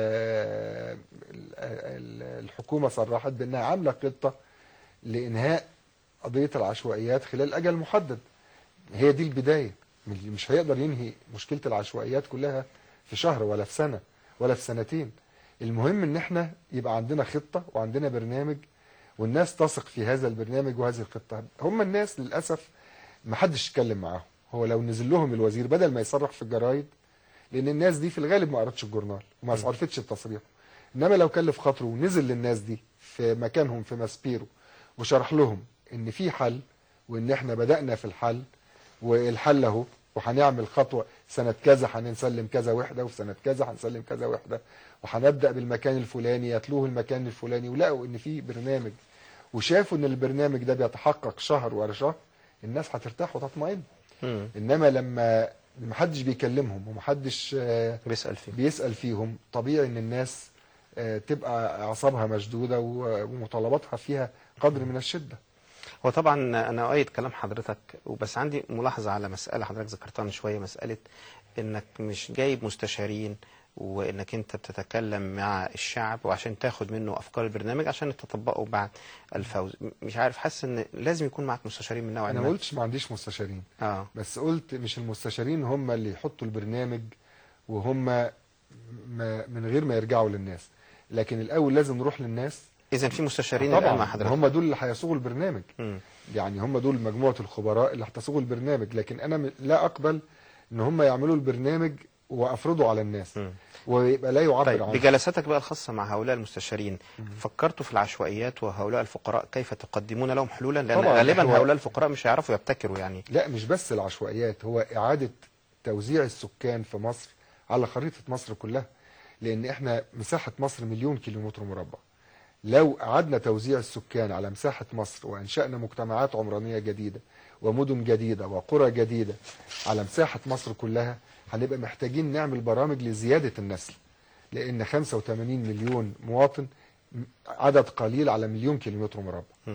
الحكومه صرحت بانها عامله خطه لانهاء قضيه العشوائيات خلال اجل محدد. هي دي البدايه، مش هيقدر ينهي مشكله العشوائيات كلها في شهر ولا في سنه ولا في سنتين. المهم ان احنا يبقى عندنا خطه وعندنا برنامج، والناس تثق في هذا البرنامج وهذه الخطه. هم الناس للاسف ما حدش يتكلم معاهم. هو لو نزل لهم الوزير بدل ما يصرح في الجرايد، لان الناس دي في الغالب ما قرأتش الجورنال وما عرفتش التصريح، انما لو كلف خاطره ونزل للناس دي في مكانهم في ماسبيرو وشرح لهم ان في حل، وان احنا بدأنا في الحل، والحل اهو، وهنعمل خطوه سنه كذا هنسلم كذا وحده، وفي سنه كذا هنسلم كذا وحده، وهنبدأ بالمكان الفلاني، يتلوه المكان الفلاني، ولقوا ان في برنامج وشافوا ان البرنامج ده بيتحقق شهر ورا شهر، الناس هترتاح وتطمئن. مم. انما لما محدش بيكلمهم ومحدش بيسأل فيهم، طبيعي ان الناس تبقى اعصابها مشدودة ومطالباتها فيها قدر من الشدة. هو طبعا انا اؤيد كلام حضرتك، وبس عندي ملاحظه على مساله حضرتك ذكرتها من شويه، مساله انك مش جايب مستشارين وانك انت بتتكلم مع الشعب وعشان تاخد منه افكار البرنامج عشان تطبقه بعد الفوز. مش عارف، حاسس ان لازم يكون معك مستشارين من نوع انا ما قلتش ما عنديش مستشارين، بس قلت مش المستشارين هم اللي يحطوا البرنامج وهم من غير ما يرجعوا للناس، لكن الاول لازم نروح للناس. اذا في مستشارين طبعا مع حضرتك، هم دول اللي هيصوغوا البرنامج. م. يعني هم دول مجموعة الخبراء اللي هتصوغوا البرنامج، لكن انا لا اقبل ان هم يعملوا البرنامج وافرضوا على الناس ويبقى لا يعبر طيب عنه. بجلساتك بقى الخاصة مع هؤلاء المستشارين فكرتوا في العشوائيات وهؤلاء الفقراء كيف تقدمون لهم حلولا؟ لأن غالبا هؤلاء الفقراء مش هيعرفوا يبتكروا يعني. لا مش بس العشوائيات، هو إعادة توزيع السكان في مصر على خريطة مصر كلها، لأن احنا مساحة مصر 1,000,000 كيلومتر مربع. لو أعدنا توزيع السكان على مساحة مصر وأنشأنا مجتمعات عمرانية جديدة ومدن جديدة وقرى جديدة على مساحة مصر كلها، هنبقى محتاجين نعمل برامج لزيادة النسل، لأن 85 مليون مواطن عدد قليل على 1,000,000 كيلومتر مربع.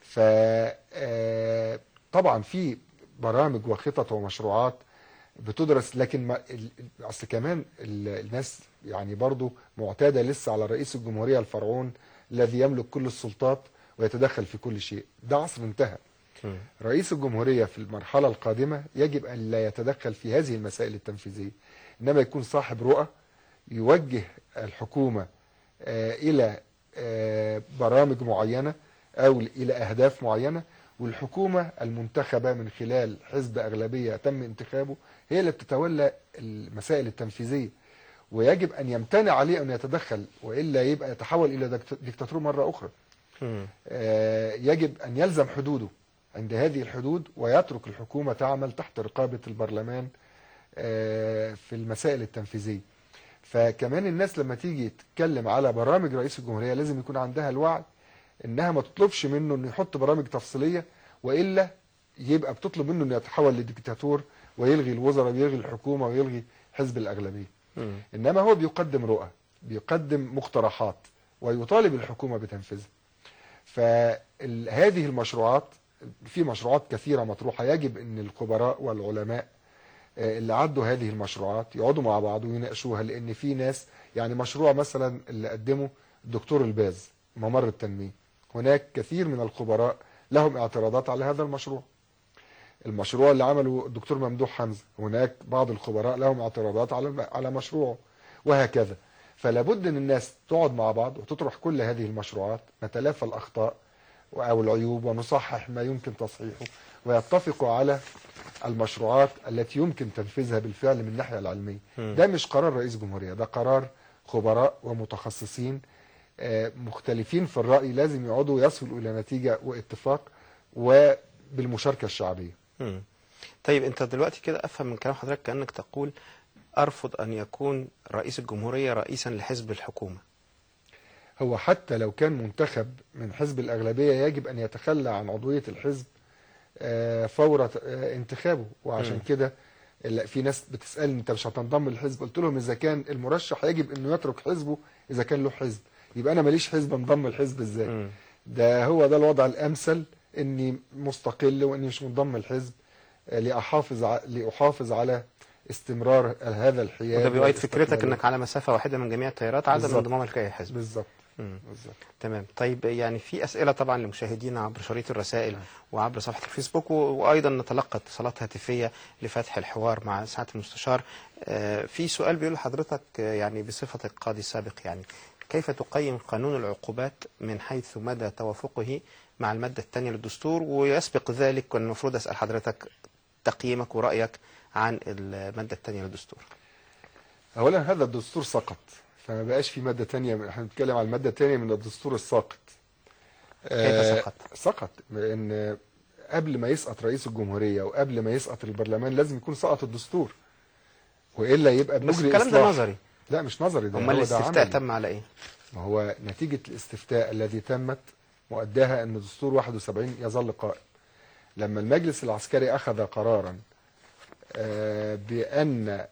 طبعا في برامج وخطط ومشروعات بتدرس، لكن اصل كمان الناس يعني برضو معتادة لسه على رئيس الجمهورية الفرعون الذي يملك كل السلطات ويتدخل في كل شيء. ده عصر انتهى. رئيس الجمهورية في المرحلة القادمة يجب أن لا يتدخل في هذه المسائل التنفيذية، إنما يكون صاحب رؤى يوجه الحكومة إلى برامج معينة أو إلى أهداف معينة، والحكومة المنتخبة من خلال حزب أغلبية تم انتخابه هي اللي بتتولى المسائل التنفيذية، ويجب أن يمتنع عليه أن يتدخل، وإلا يبقى يتحول إلى ديكتاتور مرة أخرى. يجب أن يلزم حدوده عند هذه الحدود، ويترك الحكومة تعمل تحت رقابة البرلمان في المسائل التنفيذية. فكمان الناس لما تيجي تتكلم على برامج رئيس الجمهورية لازم يكون عندها الوعي انها ما تطلبش منه انه يحط برامج تفصيلية، وإلا يبقى بتطلب منه انه يتحول لديكتاتور ويلغي الوزراء ويلغي الحكومة ويلغي حزب الأغلبية. إنما هو بيقدم رؤى، بيقدم مقترحات ويطالب الحكومة بتنفيذها. فهذه المشروعات، في مشروعات كثيرة مطروحة، يجب ان الخبراء والعلماء اللي عدوا هذه المشروعات يقعدوا مع بعض ويناقشوها، لان في ناس يعني مشروع مثلا اللي قدمه الدكتور الباز ممر التنمية، هناك كثير من الخبراء لهم اعتراضات على هذا المشروع. المشروع اللي عمله الدكتور ممدوح حمزة، هناك بعض الخبراء لهم اعتراضات على مشروعه، وهكذا. فلا بد ان الناس تقعد مع بعض وتطرح كل هذه المشروعات، نتلافى الاخطاء او العيوب ونصحح ما يمكن تصحيحه، ويتفقوا على المشروعات التي يمكن تنفيذها بالفعل من الناحية العلمية. ده مش قرار رئيس جمهورية، ده قرار خبراء ومتخصصين مختلفين في الرأي، لازم يقعدوا يصلوا إلى نتيجة واتفاق وبالمشاركة الشعبية. طيب انت دلوقتي كده افهم من كلام حضرتك كأنك تقول ارفض ان يكون رئيس الجمهورية رئيسا لحزب الحكومة. هو حتى لو كان منتخب من حزب الأغلبية يجب أن يتخلى عن عضوية الحزب فور انتخابه. وعشان كده في ناس بتسألني انت مش هتنضم للحزب؟ قلت لهم اذا كان المرشح يجب انه يترك حزبه، اذا كان له حزب يبقى انا ماليش حزب انضم الحزب ازاي؟ ده هو ده الوضع الامثل، اني مستقل واني مش منضم الحزب لاحافظ على استمرار هذا الحياد. وده بيؤيد فكرتك انك على مسافة واحدة من جميع التيارات عدم انضمامك لاي حزب. بالظبط. تمام. طيب يعني في أسئلة طبعا لمشاهدينا عبر شريط الرسائل وعبر صفحة الفيسبوك، وأيضا نتلقى اتصالات هاتفية لفتح الحوار مع سعادة المستشار. في سؤال بيقول لحضرتك يعني بصفة القاضي السابق، يعني كيف تقيم قانون العقوبات من حيث مدى توافقه مع المادة الثانية للدستور؟ ويسبق ذلك كان المفروض أسأل حضرتك تقييمك ورأيك عن المادة الثانية للدستور. أولا هذا الدستور سقط، فما بقاش في مادة تانية. احنا بنتكلم عن المادة التانية من الدستور الساقط. كيف سقط؟ سقط لأن قبل ما يسقط رئيس الجمهورية وقبل ما يسقط البرلمان لازم يكون سقط الدستور، وإلا يبقى بنجري بس الكلام ده نظري. لا مش نظري، ده امال الاستفتاء تم على ايه؟ ما هو نتيجة الاستفتاء الذي تمت مؤداها أن دستور 71 يظل قائم. لما المجلس العسكري أخذ قرارا بأن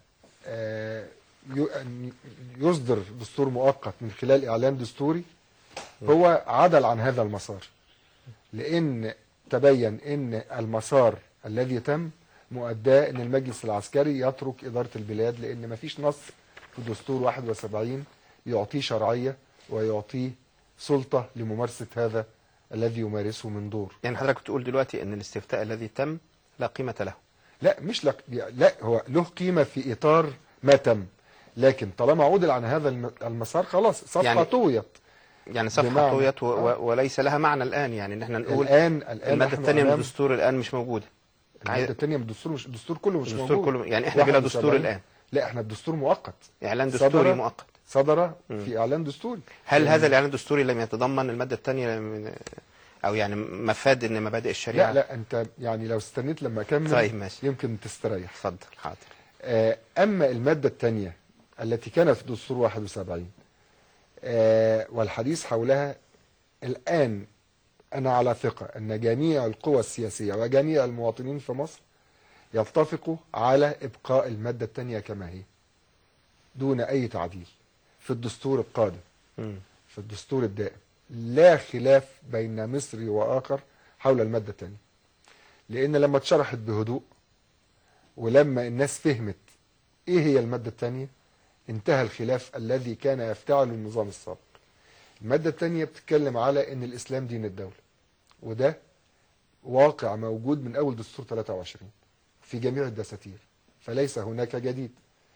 أن يصدر دستور مؤقت من خلال إعلان دستوري، هو عدل عن هذا المسار، لأن تبين أن المسار الذي تم مؤداه أن المجلس العسكري يترك إدارة البلاد، لأن مفيش نص في دستور 71 يعطيه شرعية ويعطيه سلطة لممارسة هذا الذي يمارسه من دور. يعني حضرتك بتقول دلوقتي ان الاستفتاء الذي تم لا قيمة له؟ لا، مش لا، هو له قيمة في إطار ما تم، لكن طالما عودل عن هذا المسار خلاص صفحة طويت. يعني صفحة طويت وليس لها معنى الآن، يعني ان احنا نقول الآن المادة الثانية من الدستور الآن مش موجودة. المادة الثانية من الدستور، مش الدستور كله مش الدستور موجود. كله، يعني احنا بلا دستور الآن. لا، احنا الدستور مؤقت، إعلان دستوري مؤقت صدر في إعلان دستوري. هل هذا الإعلان الدستوري لم يتضمن المادة الثانية أو يعني مفاد ان مبادئ الشريعة؟ لا، انت يعني لو استنيت لما اكمل طيب ماشي، يمكن تستريح. اتفضل. حاضر. اما المادة الثانية التي كانت في دستور 71 والحديث حولها الآن، أنا على ثقة أن جميع القوى السياسية وجميع المواطنين في مصر يتفقوا على إبقاء المادة الثانية كما هي دون أي تعديل في الدستور القادم، في الدستور الدائم. لا خلاف بين مصري وآخر حول المادة الثانية، لأن لما اتشرحت بهدوء ولما الناس فهمت إيه هي المادة الثانية انتهى الخلاف الذي كان يفتعله النظام السابق. المادة الثانية بتتكلم على ان الاسلام دين الدولة، وده واقع موجود من اول دستور 23 في جميع الدساتير، فليس هناك جديد.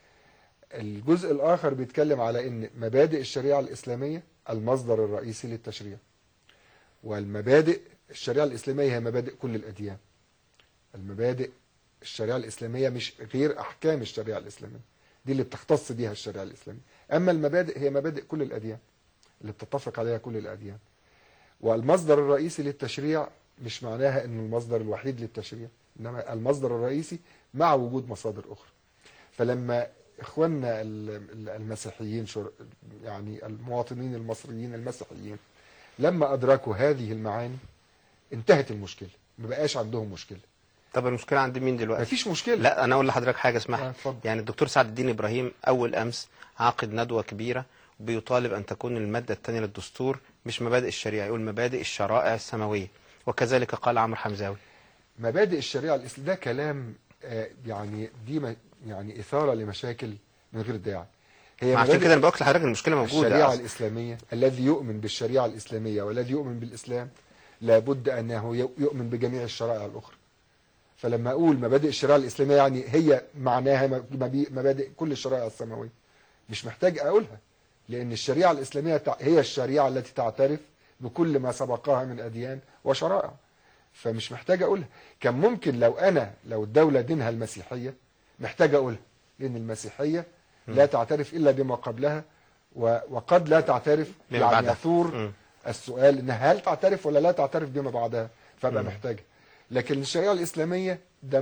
الجزء الاخر بيتكلم على ان مبادئ الشريعة الاسلامية المصدر الرئيسي للتشريع، والمبادئ الشريعة الاسلامية هي مبادئ كل الاديان. المبادئ الشريعة الاسلامية مش غير احكام الشريعة الاسلامية، دي اللي بتختص بيها الشريعة الإسلامية. أما المبادئ هي مبادئ كل الأديان اللي بتتفق عليها كل الأديان. والمصدر الرئيسي للتشريع مش معناها أنه المصدر الوحيد للتشريع، إنما المصدر الرئيسي مع وجود مصادر أخرى. فلما إخواننا المسيحيين، يعني المواطنين المصريين المسيحيين، لما أدركوا هذه المعاني انتهت المشكلة، ما بقاش عندهم مشكلة. طب المشكلة عند مين دلوقتي؟ مفيش مشكلة. لا، أنا أقول لحضرتك حاجة اسمها يعني الدكتور سعد الدين إبراهيم أول أمس عقد ندوة كبيرة بيطالب أن تكون المادة الثانية للدستور مش مبادئ الشريعة، يقول مبادئ الشرائع السماوية، وكذلك قال عمرو حمزاوي. مبادئ الشريعة الإسلامية ده كلام يعني دي يعني إثارة لمشاكل من غير داعي. هي عشان كده أنا بقول لحضرتك المشكلة موجودة. الشريعة الإسلامية، الذي يؤمن بالشريعة الإسلامية والذي يؤمن بالإسلام لابد أنه يؤمن بجميع الشرائع الأخرى. فلما أقول مبادئ الشريعة الإسلامية يعني هي معناها مبادئ كل الشرائع السماوية، مش محتاج أقولها، لأن الشريعة الإسلامية هي الشريعة التي تعترف بكل ما سبقها من أديان وشرائع، فمش محتاج أقولها. كان ممكن لو الدولة دينها المسيحية محتاج أقولها، لأن المسيحية لا تعترف إلا بما قبلها وقد لا تعترف، يعني يثور السؤال إنها هل تعترف ولا لا تعترف بما بعدها، فبقى محتاجة. لكن الشريعة الإسلامية ده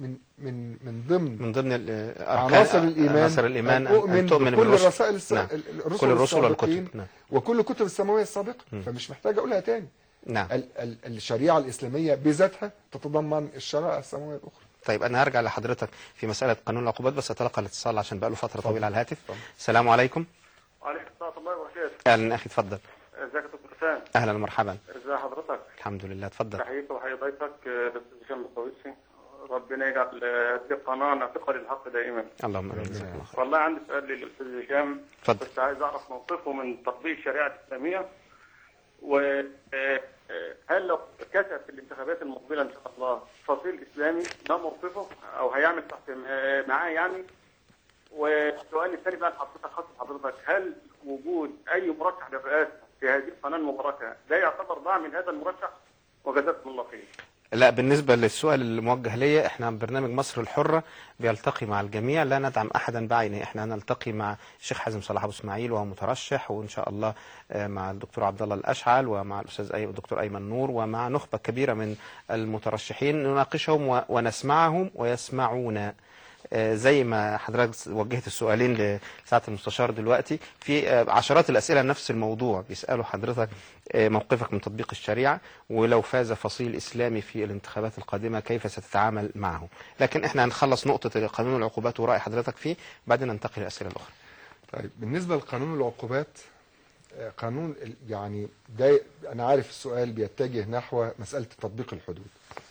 من ضمن عناصر الإيمان، أن تؤمن بكل الرسائل كل الرسل والكتب وكل الكتب السماوية السابقة. فمش محتاج أقولها تاني. نعم. الشريعة الإسلامية بذاتها تتضمن الشرائع السماوية الأخرى. طيب أنا هرجع لحضرتك في مسألة قانون العقوبات، بس أتلقى الاتصال عشان بقى له فترة طويلة على الهاتف. السلام عليكم. وعليكم السلام ورحمة الله وبركاته. أهلا أخي، اتفضل. ازيك يا دكتور حسام؟ أهلا ومرحبا. ازي حضرتك؟ الحمد لله، اتفضل. تحييك وحيي ضيفك الاستاذ هشام البسطويسي، ربنا يجعل هذه القناه ناطقه للحق دائما. اللهم امين. جزاك الله خير. والله عندي سؤال للاستاذ هشام، اتفضل. بس عايز اعرف موقفه من تطبيق الشريعه الاسلاميه، وهل لو كسب في الانتخابات المقبله ان شاء الله فصيل اسلامي ما موقفه او هيعمل تحت معاه يعني. والسؤال الثاني بقى لحضرتك، خاص بحضرتك، هل وجود اي مرشح للرئاسه في هذه القناه المباركه ده يعتبر ضاع من هذا المرشح؟ وجزاكم الله خير. لا، بالنسبة للسؤال الموجه لي، احنا برنامج مصر الحرة بيلتقي مع الجميع، لا ندعم احدا بعينه. احنا نلتقي مع الشيخ حازم صلاح ابو اسماعيل وهو مترشح، وان شاء الله مع الدكتور عبد الله الاشعل ومع الاستاذ الدكتور ايمن نور ومع نخبة كبيرة من المترشحين، نناقشهم ونسمعهم ويسمعونا. زي ما حضرتك وجهت السؤالين لسعاده المستشار دلوقتي، في عشرات الاسئله نفس الموضوع بيسالوا حضرتك موقفك من تطبيق الشريعه، ولو فاز فصيل اسلامي في الانتخابات القادمه كيف ستتعامل معه. لكن احنا هنخلص نقطه قانون العقوبات وراي حضرتك فيه، بعدين ننتقل للاسئله الاخرى. طيب بالنسبه لقانون العقوبات، قانون يعني ده انا عارف السؤال بيتجه نحو مساله تطبيق الحدود.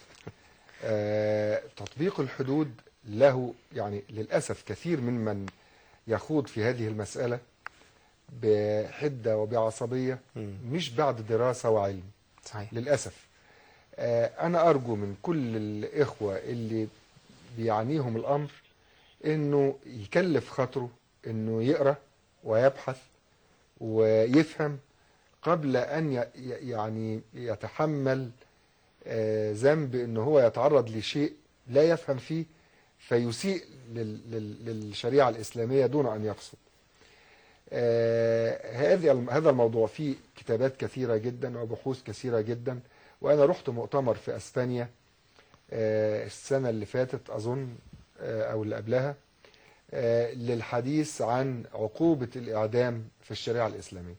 تطبيق الحدود له يعني للاسف كثير ممن يخوض في هذه المساله بحده وبعصبيه مش بعد دراسه وعلم. صحيح. للاسف. انا ارجو من كل الاخوه اللي بيعنيهم الامر انه يكلف خاطره انه يقرا ويبحث ويفهم قبل ان يعني يتحمل ذنب ان هو يتعرض لشيء لا يفهم فيه فيسيء للشريعه الاسلاميه دون ان يقصد. هذا الموضوع فيه كتابات كثيره جدا وبحوث كثيره جدا، وانا رحت مؤتمر في اسبانيا السنه اللي فاتت اظن او اللي قبلها للحديث عن عقوبه الاعدام في الشريعه الاسلاميه.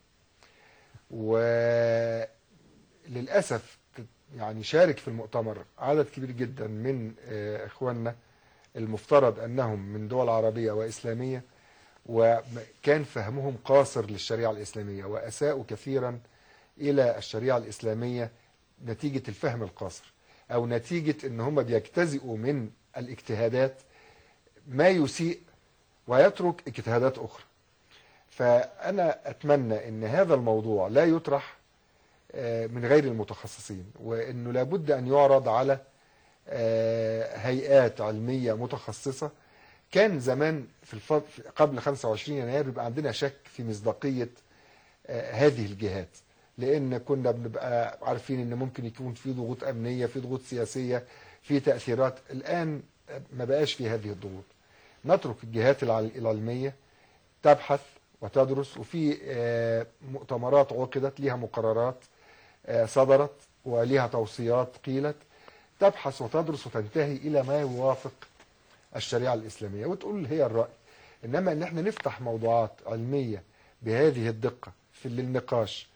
وللاسف يعني شارك في المؤتمر عدد كبير جدا من اخواننا المفترض انهم من دول عربيه واسلاميه، وكان فهمهم قاصر للشريعه الاسلاميه واساءوا كثيرا الى الشريعه الاسلاميه نتيجه الفهم القاصر، او نتيجه ان هم بيجتزئوا من الاجتهادات ما يسيء ويترك اجتهادات اخرى. فانا اتمنى ان هذا الموضوع لا يطرح من غير المتخصصين، وانه لابد ان يعرض على هيئات علميه متخصصه. كان زمان في قبل 25 يناير بيبقى عندنا شك في مصداقيه هذه الجهات، لان كنا بنبقى عارفين ان ممكن يكون في ضغوط امنيه، في ضغوط سياسيه، في تاثيرات. الان ما بقاش في هذه الضغوط. نترك الجهات العلميه تبحث وتدرس، وفي مؤتمرات عقدت ليها مقررات صدرت وليها توصيات قيلت، تبحث وتدرس وتنتهي الى ما يوافق الشريعه الاسلاميه وتقول هي الراي. انما ان احنا نفتح موضوعات علميه بهذه الدقه في النقاش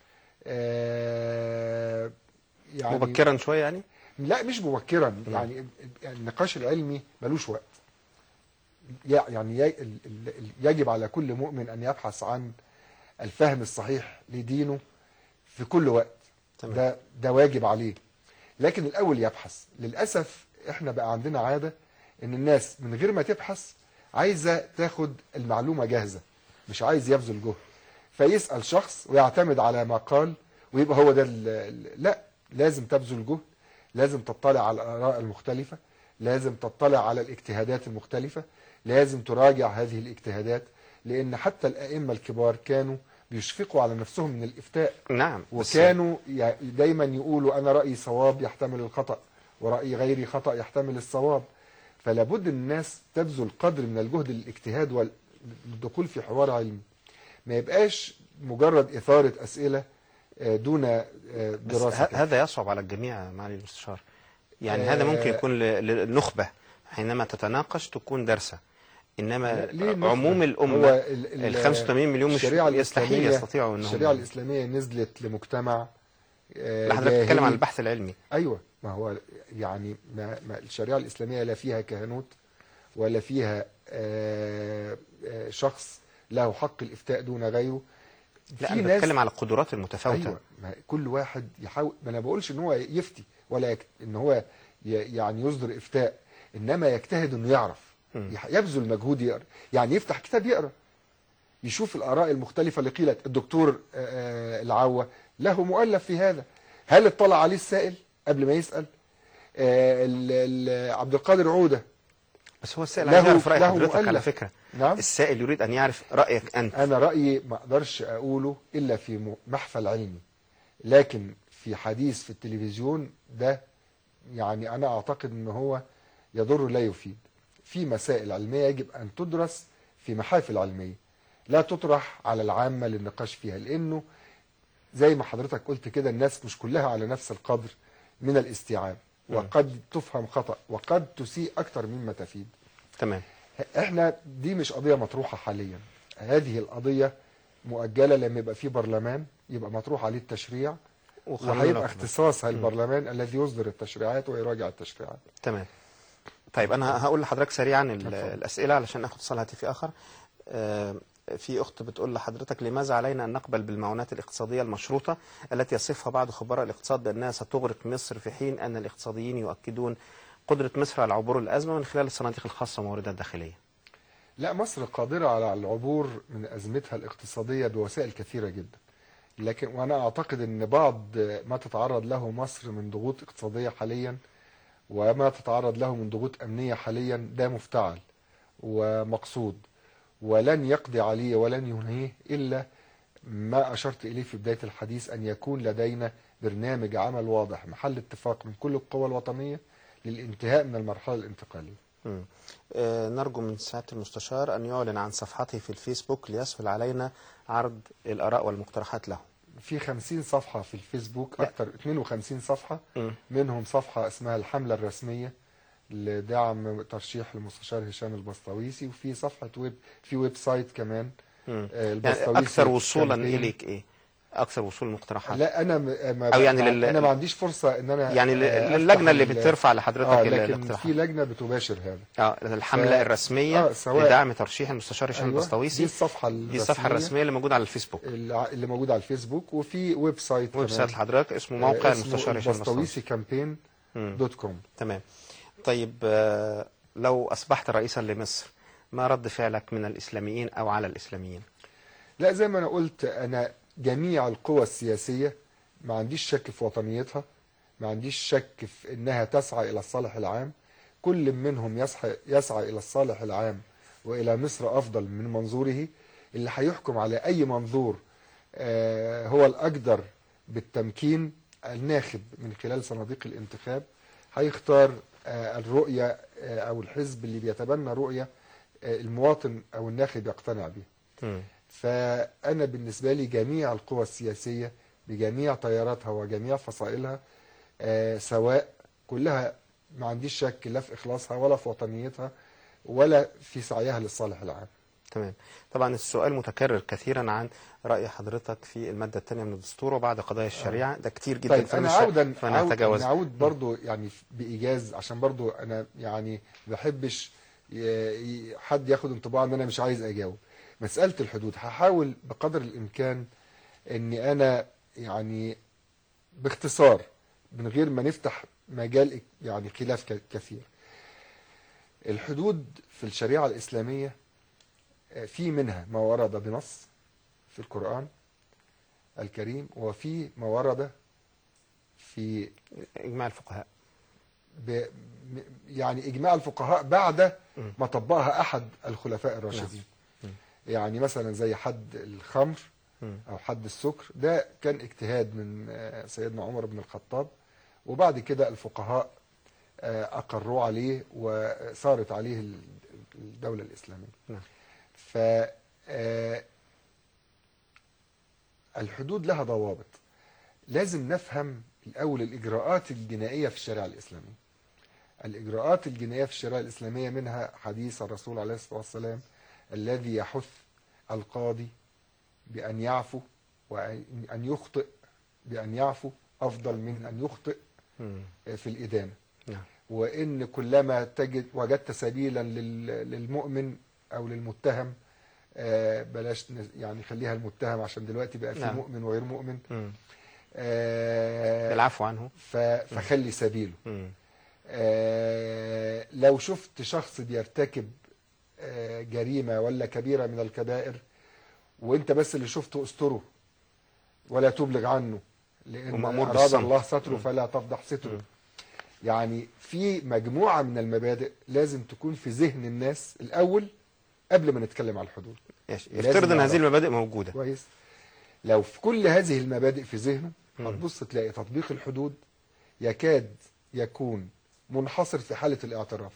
يعني مبكرا شويه يعني؟ لا مش مبكرا، يعني النقاش العلمي ملوش وقت. يعني يجب على كل مؤمن ان يبحث عن الفهم الصحيح لدينه في كل وقت. تمام. ده واجب عليه، لكن الاول يبحث. للاسف احنا بقى عندنا عاده ان الناس من غير ما تبحث عايزه تاخد المعلومه جاهزه، مش عايز يبذل جهد، فيسال شخص ويعتمد على ما قال ويبقى هو ده. لا، لازم تبذل جهد، لازم تطلع على الاراء المختلفه، لازم تطلع على الاجتهادات المختلفه، لازم تراجع هذه الاجتهادات، لان حتى الائمه الكبار كانوا بيشفقوا على نفسهم من الافتاء. نعم. وكانوا دايما يقولوا انا رايي صواب يحتمل الخطا، وراي غيري خطا يحتمل الصواب. فلا بد الناس تبذل قدر من الجهد للاجتهاد والدخول في حوار علمي، ما يبقاش مجرد اثاره اسئله دون دراسه. هذا يصعب على الجميع معالي المستشار. يعني هذا ممكن يكون للنخبه حينما تتناقش تكون درسه، انما عموم الامه ال 85 مليون مش يستحيل يستطيعوا انهم. الشريعه الاسلاميه نزلت لمجتمع حضرتك بتتكلم عن البحث العلمي. ايوه، ما هو يعني ما الشريعه الاسلاميه لا فيها كهنوت ولا فيها شخص له حق الافتاء دون غيره. لا، انا بتكلم على القدرات المتفاوته. أيوة، ما كل واحد يحاول. ما انا بقولش ان هو يفتي ولا ان هو يعني يصدر افتاء، انما يجتهد انه يعرف، يبذل مجهود يقرا، يعني يفتح كتاب يقرا، يشوف الاراء المختلفه اللي قيلت. الدكتور العوة له مؤلف في هذا، هل اطلع عليه السائل قبل ما يسال؟ عبد القادر عودة بس هو السائل عايز يعرف راي حضرتك مؤلف. على فكره. نعم؟ السائل يريد ان يعرف رايك انت. انا رايي ما اقدرش اقوله الا في محفل علمي، لكن في حديث في التلفزيون ده يعني انا اعتقد ان هو يضر لا يفيد. في مسائل علميه يجب ان تدرس في محافل علميه، لا تطرح على العامه للنقاش فيها، لانه زي ما حضرتك قلت كده الناس مش كلها على نفس القدر من الاستيعاب، وقد تفهم خطأ وقد تسيء اكتر مما تفيد. تمام. احنا دي مش قضية مطروحة حاليا، هذه القضية مؤجلة لما يبقى في برلمان يبقى مطروح عليه التشريع، وهيبقى اختصاص البرلمان الذي يصدر التشريعات ويراجع التشريعات. تمام. طيب أنا هقول لحضرتك سريعا الأسئلة علشان أخذ اتصال هاتفي آخر. في أخت بتقول لحضرتك: لماذا علينا أن نقبل بالمعونات الاقتصادية المشروطة التي يصفها بعض خبراء الاقتصاد بأنها ستغرق مصر، في حين أن الاقتصاديين يؤكدون قدرة مصر على عبور الأزمة من خلال الصناديق الخاصة ومواردها الداخلية؟ لا، مصر قادرة على العبور من أزمتها الاقتصادية بوسائل كثيرة جدا، لكن وأنا أعتقد أن بعض ما تتعرض له مصر من ضغوط اقتصادية حاليا وما تتعرض له من ضغوط أمنية حاليا ده مفتعل ومقصود، ولن يقضي عليه ولن ينهيه إلا ما أشرت إليه في بداية الحديث، أن يكون لدينا برنامج عمل واضح محل اتفاق من كل القوى الوطنية للانتهاء من المرحلة الانتقالية. نرجو من سعادة المستشار أن يعلن عن صفحته في الفيسبوك ليسهل علينا عرض الآراء والمقترحات له. في 50 صفحة في الفيسبوك، أكثر 52 صفحة منهم صفحة اسمها الحملة الرسمية لدعم ترشيح المستشار هشام البسطويسي، وفي صفحة ويب سايت كمان البسطويسي. يعني أكثر وصولا إليك إيه؟ أكثر وصول المقترحات؟ لا أنا أو يعني أنا ما عنديش فرصة إن أنا يعني اللجنة اللي بترفع لحضرتك لكن في لجنة بتباشر هذا. الحملة الرسمية لدعم ترشيح المستشار هشام البسطويسي. دي الصفحة الرسمية اللي موجودة على الفيسبوك. اللي موجودة على الفيسبوك، وفي ويب سايت لحضرتك اسمه موقع المستشار هشام البسطويسي campaign.com. تمام. طيب لو أصبحت رئيسا لمصر، ما رد فعلك من الإسلاميين أو على الإسلاميين؟ لا، زي ما أنا قلت، أنا جميع القوى السياسية ما عنديش شك في وطنيتها، ما عنديش شك في أنها تسعى إلى الصالح العام. كل منهم يسعى إلى الصالح العام وإلى مصر أفضل من منظوره. اللي هيحكم على أي منظور هو الأقدر بالتمكين الناخب من خلال صناديق الانتخاب، هيختار الرؤية أو الحزب اللي بيتبنى رؤية المواطن أو الناخب يقتنع بها. فأنا بالنسبة لي جميع القوى السياسية بجميع تياراتها وجميع فصائلها سواء، كلها ما عنديش شك لا في إخلاصها ولا في وطنيتها ولا في سعيها للصالح العام. تمام. طبعا السؤال متكرر كثيرا عن رأي حضرتك في المادة الثانية من الدستور وبعد قضايا الشريعة، ده كتير جدا. طيب أنا أعود برضو يعني بإيجاز، عشان برضو أنا يعني ما بحبش حد ياخد انطباع ان انا مش عايز اجاوب. مسألة الحدود هحاول بقدر الامكان اني انا يعني باختصار من غير ما نفتح مجال يعني خلاف كثير. الحدود في الشريعة الإسلامية في منها ما ورد بنص في القرآن الكريم، وفي ما ورد في إجماع الفقهاء، يعني إجماع الفقهاء بعد ما طبقها أحد الخلفاء الراشدين. يعني مثلا زي حد الخمر أو حد السكر، ده كان اجتهاد من سيدنا عمر بن الخطاب، وبعد كده الفقهاء أقروا عليه وصارت عليه الدولة الإسلامية. فالحدود لها ضوابط. لازم نفهم الأول الإجراءات الجنائية في الشريعة الإسلامية. الإجراءات الجنائية في الشريعة الإسلامية منها حديث الرسول عليه الصلاة والسلام الذي يحث القاضي بأن يعفو، وأن يخطئ بأن يعفو أفضل من أن يخطئ في الإدانة. وإن كلما وجدت سبيلا للمؤمن أو للمتهم، بلاش يعني خليها المتهم عشان دلوقتي بقى في مؤمن وغير مؤمن، العفو عنه، فخلي سبيله. لو شفت شخص بيرتكب جريمة ولا كبيرة من الكبائر وانت بس اللي شفته استره ولا تبلغ عنه، لأن أراد الله ستره فلا تفضح ستره. يعني في مجموعة من المبادئ لازم تكون في ذهن الناس الأول قبل ما نتكلم على الحدود. يفترض أن هذه المبادئ موجودة كويس. لو في كل هذه المبادئ في ذهنه هتبص تلاقي تطبيق الحدود يكاد يكون منحصر في حالة الاعتراف،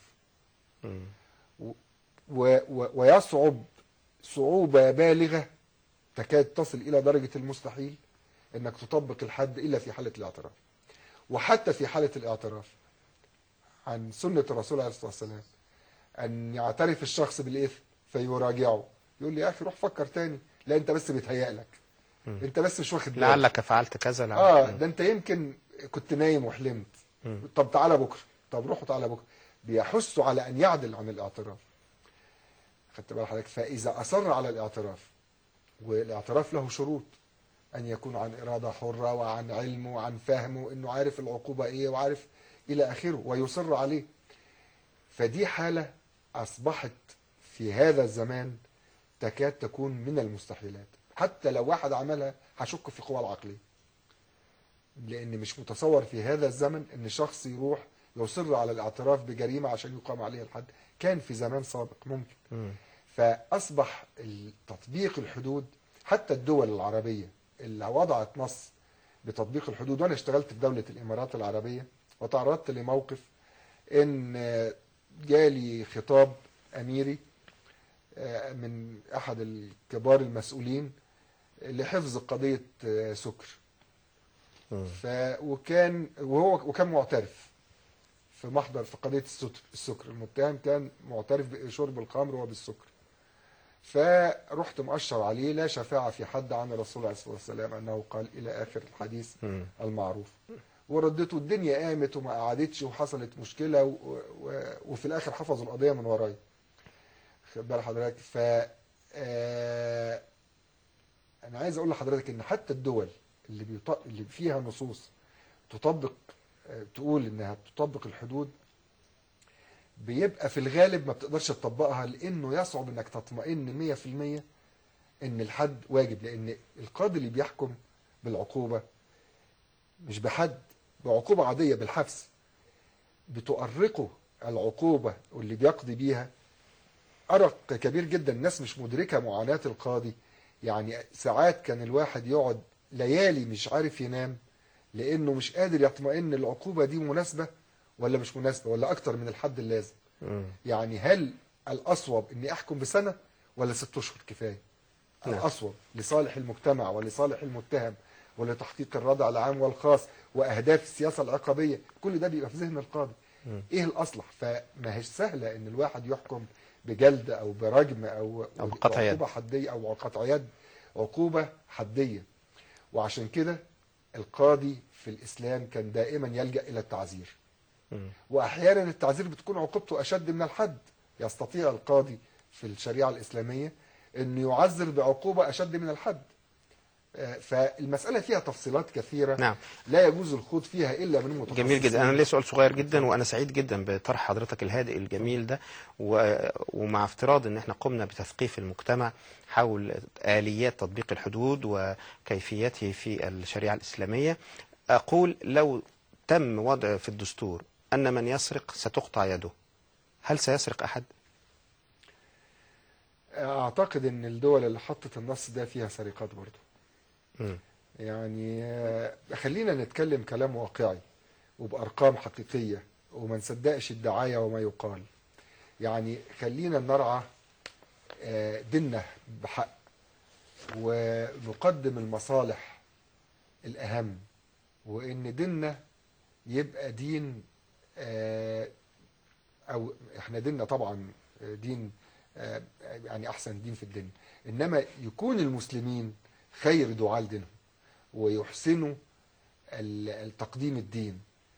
ويصعب صعوبة بالغة تكاد تصل إلى درجة المستحيل أنك تطبق الحد إلا في حالة الاعتراف. وحتى في حالة الاعتراف عن سنة الرسول عليه الصلاة والسلام أن يعترف الشخص بالإثم فيراجعه، يقول لي يا أخي روح فكر تاني، لا أنت بس بيتهيألك، أنت بس مش واخد بالك، لعلك فعلت كذا لعلك. ده أنت يمكن كنت نايم وحلمت، طب تعالى بكرة، طب روحوا تعالى بكرة. بيحثوا على أن يعدل عن الاعتراف. خدت بال حضرتك؟ فإذا أصر على الاعتراف، والاعتراف له شروط، أن يكون عن إرادة حرة وعن علم وعن فهم وإنه عارف العقوبة إيه وعارف إلى آخره ويصر عليه، فدي حالة أصبحت في هذا الزمان تكاد تكون من المستحيلات. حتى لو واحد عملها هشك في قوى العقلية، لأن مش متصور في هذا الزمن أن شخص يروح يصر على الاعتراف بجريمة عشان يقام عليه الحد. كان في زمان سابق ممكن. فأصبح تطبيق الحدود، حتى الدول العربية اللي وضعت نص بتطبيق الحدود، وأنا اشتغلت في دولة الإمارات العربية وتعرضت لموقف إن جالي خطاب أميري من أحد الكبار المسؤولين لحفظ قضية سكر، وكان معترف في محضر في قضية السكر. المتهم كان معترف بشرب الخمر وبالسكر. فرحت مؤشر عليه لا شفاعة في حد عن الرسول عليه الصلاة والسلام أنه قال إلى آخر الحديث المعروف. وردته، الدنيا قامت وما قعدتش وحصلت مشكلة وفي الآخر حفظوا القضية من وراي. خد بال حضرتك؟ أنا عايز أقول لحضرتك إن حتى الدول اللي فيها نصوص تقول إنها تطبق الحدود، بيبقى في الغالب ما بتقدرش تطبقها، لأنه يصعب إنك تطمئن 100% إن الحد واجب. لأن القاضي اللي بيحكم بالعقوبة مش بحد، بعقوبة عادية بالحبس، بتؤرقه العقوبة واللي بيقضي بيها أرق كبير جدا. الناس مش مدركة معاناة القاضي. يعني ساعات كان الواحد يقعد ليالي مش عارف ينام، لأنه مش قادر يطمئن العقوبة دي مناسبة ولا مش مناسبة، ولا أكتر من الحد اللازم. يعني هل الأصوب إني أحكم بسنة ولا 6 أشهر كفاية؟ الأصوب لصالح المجتمع ولصالح المتهم ولتحقيق الردع العام والخاص وأهداف السياسة العقابية، كل ده بيبقى في ذهن القاضي. إيه الأصلح؟ فما هيش سهلة إن الواحد يحكم بجلد أو برجم أو بقطع يد، عقوبة حدية أو قطع يد، عقوبة حدية. وعشان كده القاضي في الإسلام كان دائما يلجأ إلى التعزير، وأحيانا التعزير بتكون عقوبته أشد من الحد. يستطيع القاضي في الشريعة الإسلامية أن يعزر بعقوبة أشد من الحد. فالمسألة فيها تفصيلات كثيرة. نعم. لا يجوز الخوض فيها إلا من متخصصين. جميل جدا. أنا ليه سؤال صغير جدا، وأنا سعيد جدا بطرح حضرتك الهادئ الجميل ده، ومع افتراض أن احنا قمنا بتثقيف المجتمع حول آليات تطبيق الحدود وكيفيته في الشريعة الإسلامية، أقول لو تم وضع في الدستور أن من يسرق ستقطع يده، هل سيسرق أحد؟ أعتقد أن الدول اللي حطت النص ده فيها سرقات برضه. يعني خلينا نتكلم كلام واقعي وبأرقام حقيقية، وما نصدقش الدعاية وما يقال. يعني خلينا نرعى ديننا بحق، ونقدم المصالح الأهم، وإن ديننا يبقى دين، أو إحنا ديننا طبعا دين يعني أحسن دين في الدنيا، إنما يكون المسلمين خير دعاة لدينهم ويحسنوا التقديم الدين.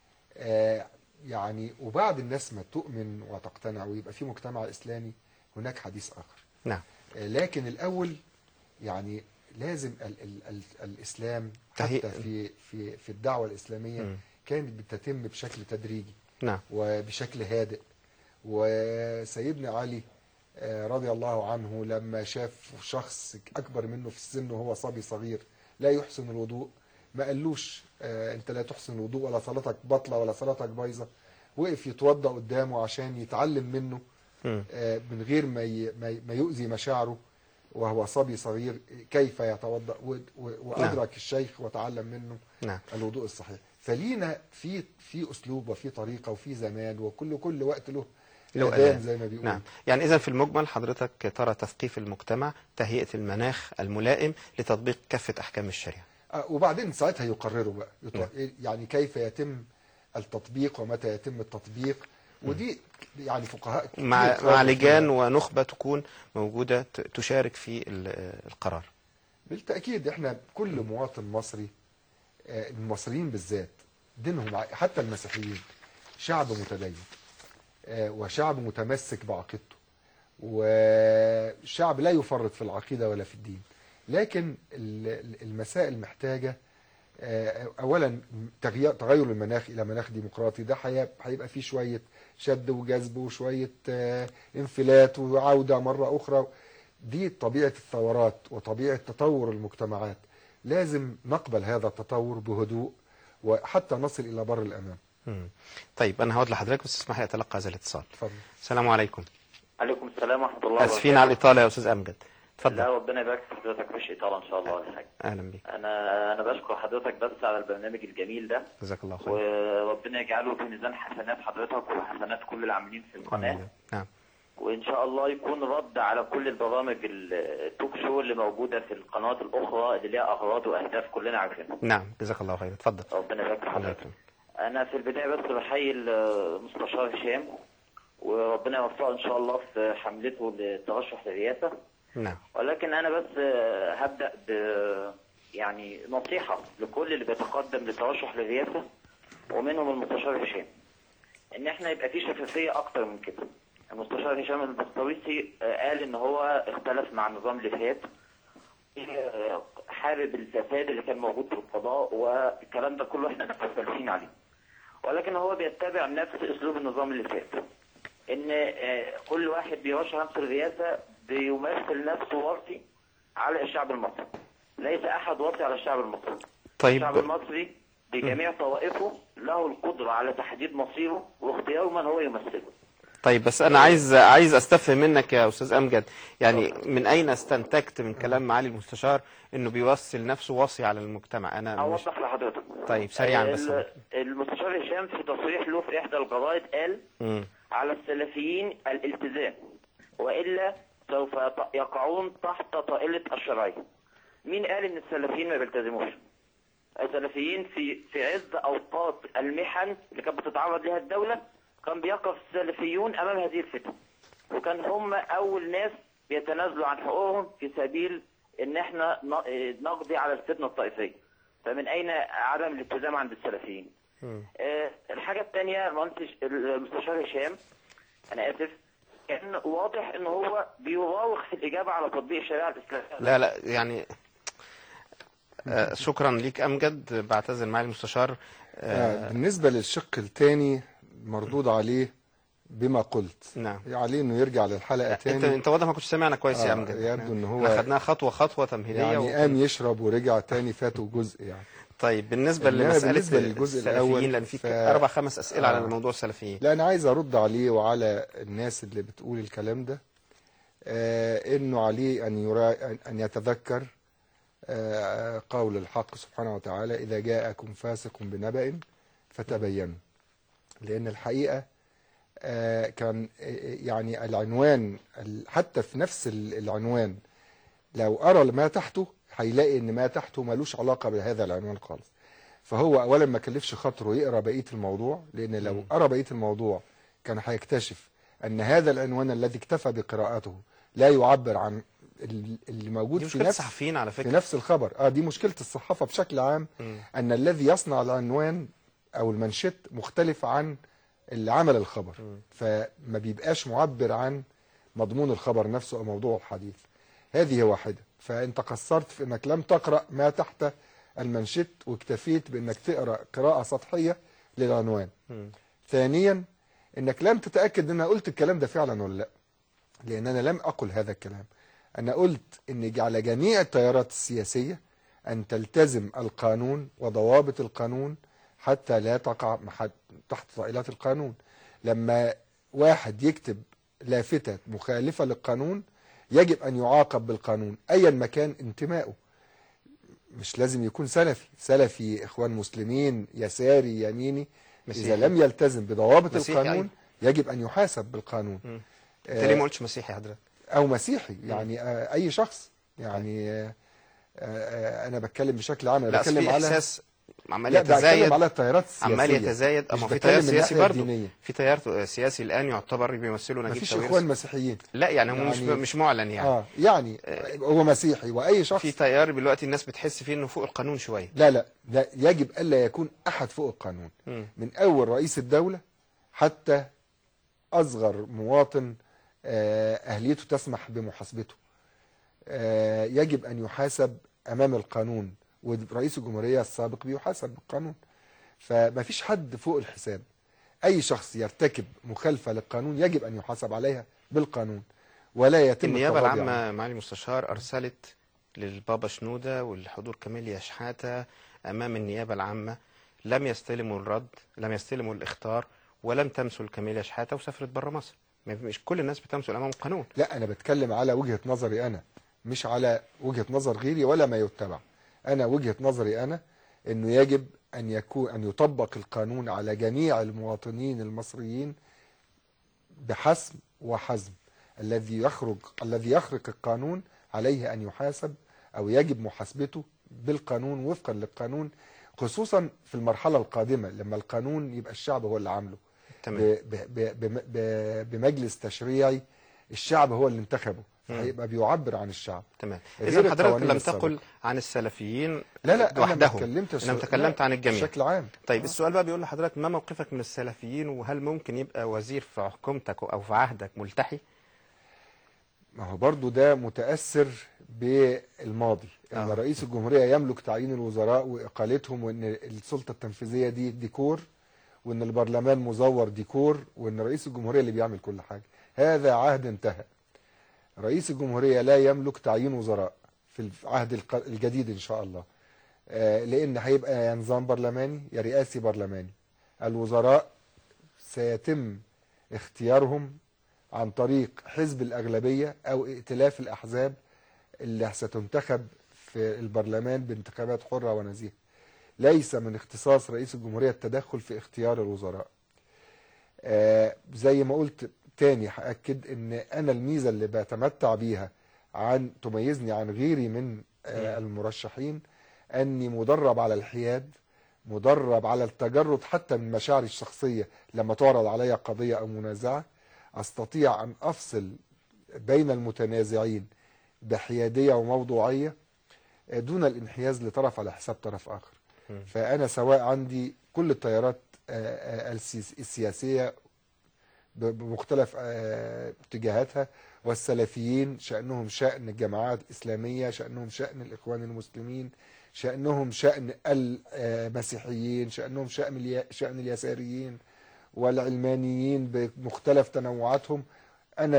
يعني وبعد الناس ما تؤمن وتقتنع ويبقى في مجتمع إسلامي، هناك حديث آخر. نعم. لكن الأول يعني لازم الإسلام حتى في الدعوة الإسلامية كانت بتتم بشكل تدريجي. نعم. وبشكل هادئ. وسيدنا علي رضي الله عنه لما شاف شخص أكبر منه في السن وهو صبي صغير لا يحسن الوضوء، ما قالوش أنت لا تحسن الوضوء ولا صلاتك بطلة ولا صلاتك بايظة. وقف يتوضأ قدامه عشان يتعلم منه من غير ما يؤذي مشاعره وهو صبي صغير كيف يتوضأ، وأدرك الشيخ وتعلم منه الوضوء الصحيح. فلينا في أسلوب وفي طريقة وفي زمان، وكل وقت له أذان زي ما بيقول. نعم. يعني إذا في المجمل حضرتك ترى تثقيف المجتمع، تهيئة المناخ الملائم لتطبيق كافة أحكام الشريعة. وبعدين ساعتها يقرروا بقى يعني كيف يتم التطبيق ومتى يتم التطبيق، ودي يعني فقهاء كتير مع اتفقوا لجان فيها. ونخبة تكون موجودة تشارك في القرار. بالتأكيد احنا كل مواطن مصري، المصريين بالذات دينهم حتى المسيحيين شعب متدين، وشعب متمسك بعقيدته، وشعب لا يفرط في العقيدة ولا في الدين. لكن المسائل محتاجة اولا تغير المناخ الى مناخ ديمقراطي. ده هيبقى فيه شوية شد وجذب وشوية انفلات وعودة مرة اخرى. دي طبيعة الثورات وطبيعة تطور المجتمعات. لازم نقبل هذا التطور بهدوء وحتى نصل الى بر الامان. طيب انا هقعد لحضرتك بس اسمح لي اتلقى هذا الاتصال. اتفضل. السلام عليكم. عليكم السلام ورحمة الله وبركاته. اسفين على الاطاله يا استاذ امجد. لا اتفضل. ربنا يبارك في حضرتك، مش إطالة إن شاء الله ولا حاجة. اهلا بك. أنا بشكر حضرتك بس على البرنامج الجميل ده، جزاك الله خير. وربنا يجعله في ميزان حسنات حضرتك وحسنات كل العاملين في القناة. نعم. وإن شاء الله يكون رد على كل البرامج التوك شو اللي موجودة في القنوات الأخرى اللي ليها أغراض وأهداف كلنا عارفينها. نعم جزاك الله خير. اتفضل. ربنا يبارك في حضرتك. أنا في البداية بس بحيي المستشار هشام وربنا يوفقه إن شاء الله في حملته للترشح للرئاسة. نعم. ولكن أنا بس هبدأ يعني نصيحة لكل اللي بيتقدم للترشح للرئاسة ومنهم المستشار هشام، إن إحنا يبقى في شفافية أكتر من كده. المستشار هشام البسطويسي قال إن هو اختلف مع النظام اللي فات، حارب الفساد اللي كان موجود في القضاء والكلام ده كله إحنا مختلفين عليه، ولكن هو بيتبع نفس أسلوب النظام اللي فات، إن كل واحد بيرشح نفسه الرئاسة بيمثل نفسه وصي على الشعب المصري، ليس أحد وصي على الشعب المصري. طيب. الشعب المصري بجميع طوائفه له القدرة على تحديد مصيره واختيار من هو يمثله. طيب بس انا عايز استفهم منك يا استاذ امجد، يعني من اين استنتجت من كلام معالي المستشار انه بيوصل نفسه وصي على المجتمع؟ انا مش... اوضح لحضرتك. طيب سريعا بس. المستشار هشام في تصريح له في احدى الجرائد قال على السلفيين الالتزام والا سوف يقعون تحت طائلة الشرعية. مين قال ان السلفيين ما بيلتزموش؟ السلفيين في عز اوقات المحن اللي كانت بتتعرض لها الدولة كان بيقف السلفيون امام هذه الفتن، وكان هم اول ناس بيتنازلوا عن حقوقهم في سبيل ان احنا نقضي على الفتنة الطائفية. فمن اين عدم الالتزام عند السلفيين؟ الحاجة الثانية المستشار هشام انا اسف كان واضح ان هو بيراوغ في الاجابة على تطبيق الشريعة الاسلامية. لا يعني شكرا ليك امجد، بعتذر معالي المستشار. بالنسبة للشق الثاني مردود عليه بما قلت. نعم. عليه انه يرجع للحلقة تاني. انت واضح ما كنتش سامعنا كويس يا امجد. يبدو ان هو خدناها خطوة تمهيدية يعني قام يشرب ورجع تاني فاته جزء يعني. طيب بالنسبة لمسألة للجزء الاول لان في 4-5 اسئلة على الموضوع السلفيين. لا انا عايز ارد عليه وعلى الناس اللي بتقول الكلام ده، انه عليه ان يتذكر قول الحق سبحانه وتعالى إذا جاءكم فاسق بنبأ فتبينوا. لأن الحقيقة كان يعني العنوان حتى في نفس العنوان لو أرى ما تحته هيلاقي إن ما تحته ملوش علاقة بهذا العنوان خالص. فهو أولا ما كلفش خاطره يقرأ بقية الموضوع، لأن لو قرأ بقية الموضوع كان هيكتشف أن هذا العنوان الذي اكتفى بقراءته لا يعبر عن اللي موجود في نفس الصحفيين على فكرة. في نفس الخبر. دي مشكلة الصحافة بشكل عام. أن الذي يصنع العنوان أو المنشط مختلف عن اللي عمل الخبر، فما بيبقاش معبر عن مضمون الخبر نفسه أو موضوع الحديث. هذه واحدة. فأنت قصرت في أنك لم تقرأ ما تحت المنشط واكتفيت بأنك تقرأ قراءة سطحية للعنوان. ثانيا أنك لم تتأكد أن أنا قلت الكلام ده فعلا ولا لا، لأن أنا لم أقل هذا الكلام. أنا قلت أن على جميع التيارات السياسية أن تلتزم القانون وضوابط القانون حتى لا تقع تحت طائلات القانون. لما واحد يكتب لافتة مخالفة للقانون يجب أن يعاقب بالقانون أيا ما كان انتمائه. مش لازم يكون سلفي إخوان مسلمين يساري يميني، مسيحي. إذا لم يلتزم بضوابط القانون يجب أن يحاسب بالقانون. أنت ليه ما قلتش مسيحي حضرتك؟ أو مسيحي يعني أي شخص يعني. أنا بتكلم بشكل عام. أنا بتكلم على إحساس عمال لا، ده يتزايد، اتكلم على التيارات السياسيه، عمال يتزايد. مش اما في بتكلم تيار من سياسي الناحية برضه، الدينية. في تيار سياسي الان يعتبر بيمثله نجيب مفيش ساويرس. اخوان مسيحيين. لا يعني هم يعني مش معلن يعني. يعني هو مسيحي واي شخص. في تيار دلوقتي الناس بتحس فيه انه فوق القانون شويه. لا، يجب الا يكون احد فوق القانون، من اول رئيس الدوله حتى اصغر مواطن اهليته تسمح بمحاسبته، يجب ان يحاسب امام القانون، ورئيس الجمهوريه السابق بيحاسب بالقانون. فما فيش حد فوق الحساب. اي شخص يرتكب مخالفه للقانون يجب ان يحاسب عليها بالقانون، ولا يتم النيابه التغاضي العامه عنه. معالي المستشار ارسلت للبابا شنوده والحضور كاميليا شحاته امام النيابه العامه، لم يستلموا الرد، لم يستلموا الاخطار، ولم تمثل كاميليا شحاته وسافرت بره مصر. مش كل الناس بتمثل امام القانون. لا، انا بتكلم على وجهه نظري انا، مش على وجهه نظر غيري ولا ما يتبع. انا وجهه نظري انا انه يجب ان يطبق القانون على جميع المواطنين المصريين بحسم وحزم. الذي يخرق القانون عليه ان يحاسب، او يجب محاسبته بالقانون وفقا للقانون، خصوصا في المرحله القادمه لما القانون يبقى الشعب هو اللي عامله. تمام. بمجلس تشريعي الشعب هو اللي انتخبه، فهيبقى بيعبر عن الشعب. تمام. غير اذا حضرتك القوانين لم السابقة. تقل عن السلفيين لا انا ما وحدهم، اتكلمتش، انما تكلمت عن الجميع بشكل عام. طيب السؤال بقى بيقول لحضرتك ما موقفك من السلفيين، وهل ممكن يبقى وزير في حكومتك او في عهدك ملتحي؟ ما هو برضو ده متأثر بالماضي، ان رئيس الجمهورية يملك تعيين الوزراء واقالتهم، وان السلطة التنفيذية دي ديكور، وان البرلمان مزور ديكور، وان رئيس الجمهورية اللي بيعمل كل حاجة. هذا عهد انتهى. رئيس الجمهورية لا يملك تعيين وزراء في العهد الجديد ان شاء الله، لان هيبقى يا نظام برلماني يا رئاسي برلماني. الوزراء سيتم اختيارهم عن طريق حزب الأغلبية أو ائتلاف الأحزاب اللي ستنتخب في البرلمان بانتخابات حرة ونزيهة. ليس من اختصاص رئيس الجمهورية التدخل في اختيار الوزراء. زي ما قلت تاني هأكد ان انا الميزة اللي بتمتع بيها تميزني عن غيري من المرشحين اني مدرب على الحياد، مدرب على التجرد حتى من مشاعري الشخصية. لما تعرض علي قضية او منازعة استطيع ان افصل بين المتنازعين بحيادية وموضوعية دون الانحياز لطرف على حساب طرف اخر. فانا سواء عندي كل التيارات السياسية بمختلف اتجاهاتها، والسلفيين شأنهم شأن الجماعات الإسلامية، شأنهم شأن الإخوان المسلمين، شأنهم شأن المسيحيين، شأنهم شأن اليساريين والعلمانيين بمختلف تنوعاتهم. أنا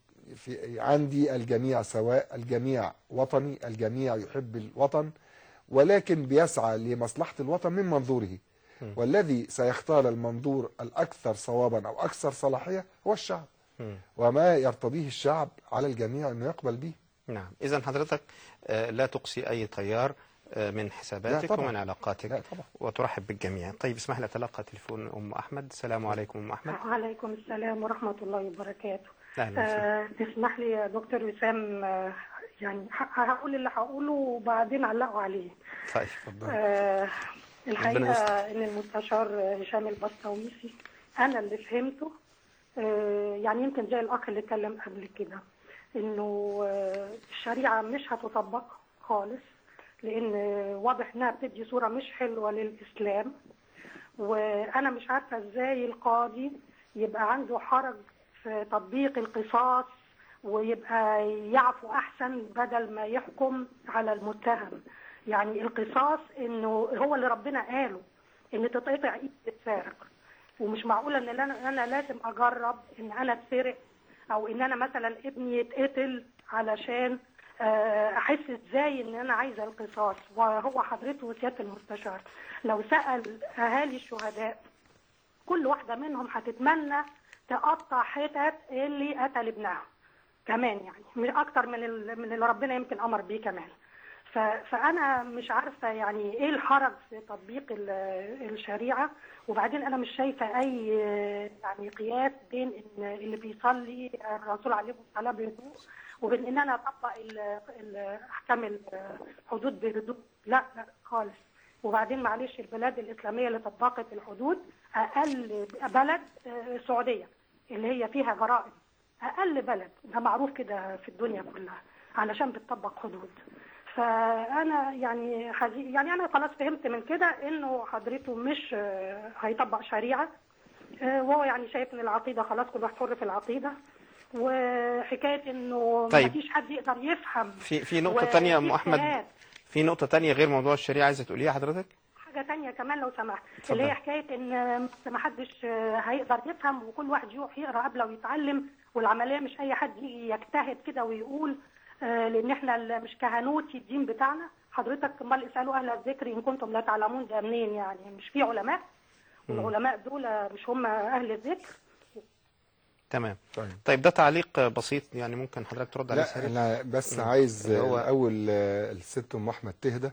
عندي الجميع سواء، الجميع وطني، الجميع يحب الوطن، ولكن بيسعى لمصلحة الوطن من منظوره. والذي سيختار المنظور الأكثر صوابا أو أكثر صلاحية هو الشعب، وما يرتضيه الشعب على الجميع أنه يقبل به. نعم. إذن حضرتك لا تقصي أي تيار من حساباتك ومن علاقاتك. لا طبعا. وترحب بالجميع. طيب اسمح لي أتلقى تليفون أم أحمد. السلام عليكم أم أحمد. وعليكم السلام ورحمة الله وبركاته. تسمح لي يا دكتور وسام، يعني هقول اللي هقوله وبعدين علقوا عليه. طيب اتفضل. الحقيقة ان المستشار هشام البسطويسي انا اللي فهمته، يعني يمكن زي الاخ اللي اتكلم قبل كده، انه الشريعة مش هتطبق خالص، لان واضح انها بتدي صورة مش حلوة للاسلام. وانا مش عارفة ازاي القاضي يبقى عنده حرج في تطبيق القصاص ويبقى يعفو احسن بدل ما يحكم على المتهم. يعني القصاص انه هو اللي ربنا قاله ان تتقطع ايد السارق، ومش معقوله ان انا لازم اجرب ان انا اتسرق، او ان انا مثلا ابني يتقتل علشان احس ازاي ان انا عايزه القصاص. وهو حضرته سياده المستشار لو سال اهالي الشهداء كل واحده منهم هتتمنى تقطع حتت اللي قتل ابنها كمان، يعني مش اكتر من اللي ربنا يمكن امر بيه كمان. فأنا مش عارفة يعني إيه الحرج في تطبيق الشريعة. وبعدين أنا مش شايفة أي يعني قياس بين إن اللي بيصلي الرسول عليه الصلاة بهدوء وبين إن أنا أطبق أحكام الحدود بهدوء. لا خالص. وبعدين معلش البلاد الإسلامية اللي طبقت الحدود أقل بلد السعودية اللي هي فيها جرائم، أقل بلد، ده معروف كده في الدنيا كلها علشان بتطبق حدود. فأنا يعني أنا خلاص فهمت من كده إنه حضرته مش هيطبق شريعة، وهو يعني شايف إن العقيدة خلاص كل واحد حر في العقيدة، وحكاية إنه طيب. مفيش حد يقدر يفهم. في نقطة تانية يا أم أحمد، في نقطة تانية غير موضوع الشريعة عايزة تقوليها حضرتك؟ حاجة تانية كمان لو سمحت، اتفضل. اللي هي حكاية إن ما حدش هيقدر يفهم، وكل واحد يروح يقرأ قبل ويتعلم، والعملية مش أي حد يجي يجتهد كده ويقول لأن إحنا مش كهنوتي الدين بتاعنا. حضرتك امال اسألوا أهل الذكر إن كنتم لا تعلمون، ده منين يعني؟ مش في علماء، والعلماء دول مش هم أهل الذكر؟ تمام. طيب ده تعليق بسيط يعني ممكن حضرتك ترد عليه سريع؟ لا أنا بس عايز الأول الست أم أحمد تهدى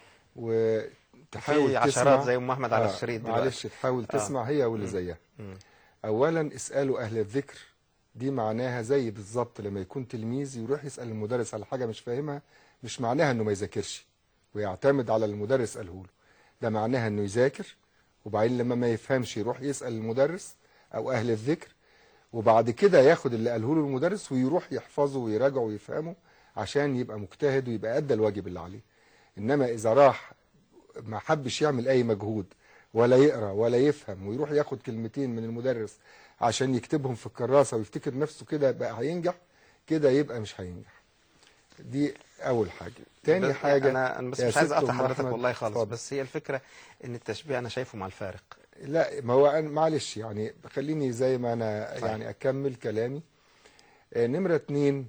وتحاول في عشرات زي أم أحمد على الشريط دلوقتي. معلش تحاول تسمع هي واللي زيها. أولا اسألوا أهل الذكر، دي معناها زي بالظبط لما يكون تلميذ يروح يسأل المدرس على حاجة مش فاهمها، مش معناها إنه ما يذاكرش ويعتمد على المدرس قاله له، ده معناها إنه يذاكر وبعدين لما ما يفهمش يروح يسأل المدرس أو أهل الذكر، وبعد كده ياخد اللي قاله له المدرس ويروح يحفظه ويراجعه ويفهمه عشان يبقى مجتهد ويبقى أدى الواجب اللي عليه. إنما إذا راح ما حبش يعمل أي مجهود ولا يقرأ ولا يفهم ويروح ياخد كلمتين من المدرس عشان يكتبهم في الكراسة ويفتكر نفسه كده بقى هينجح، كده يبقى مش هينجح. دي أول حاجة. تاني حاجة أنا بس مش عايز أقطع حضرتك والله خالص، بس هي الفكرة إن التشبيه أنا شايفه مع الفارق. لا ما هو معلش يعني خليني زي ما أنا يعني أكمل كلامي. نمرة 2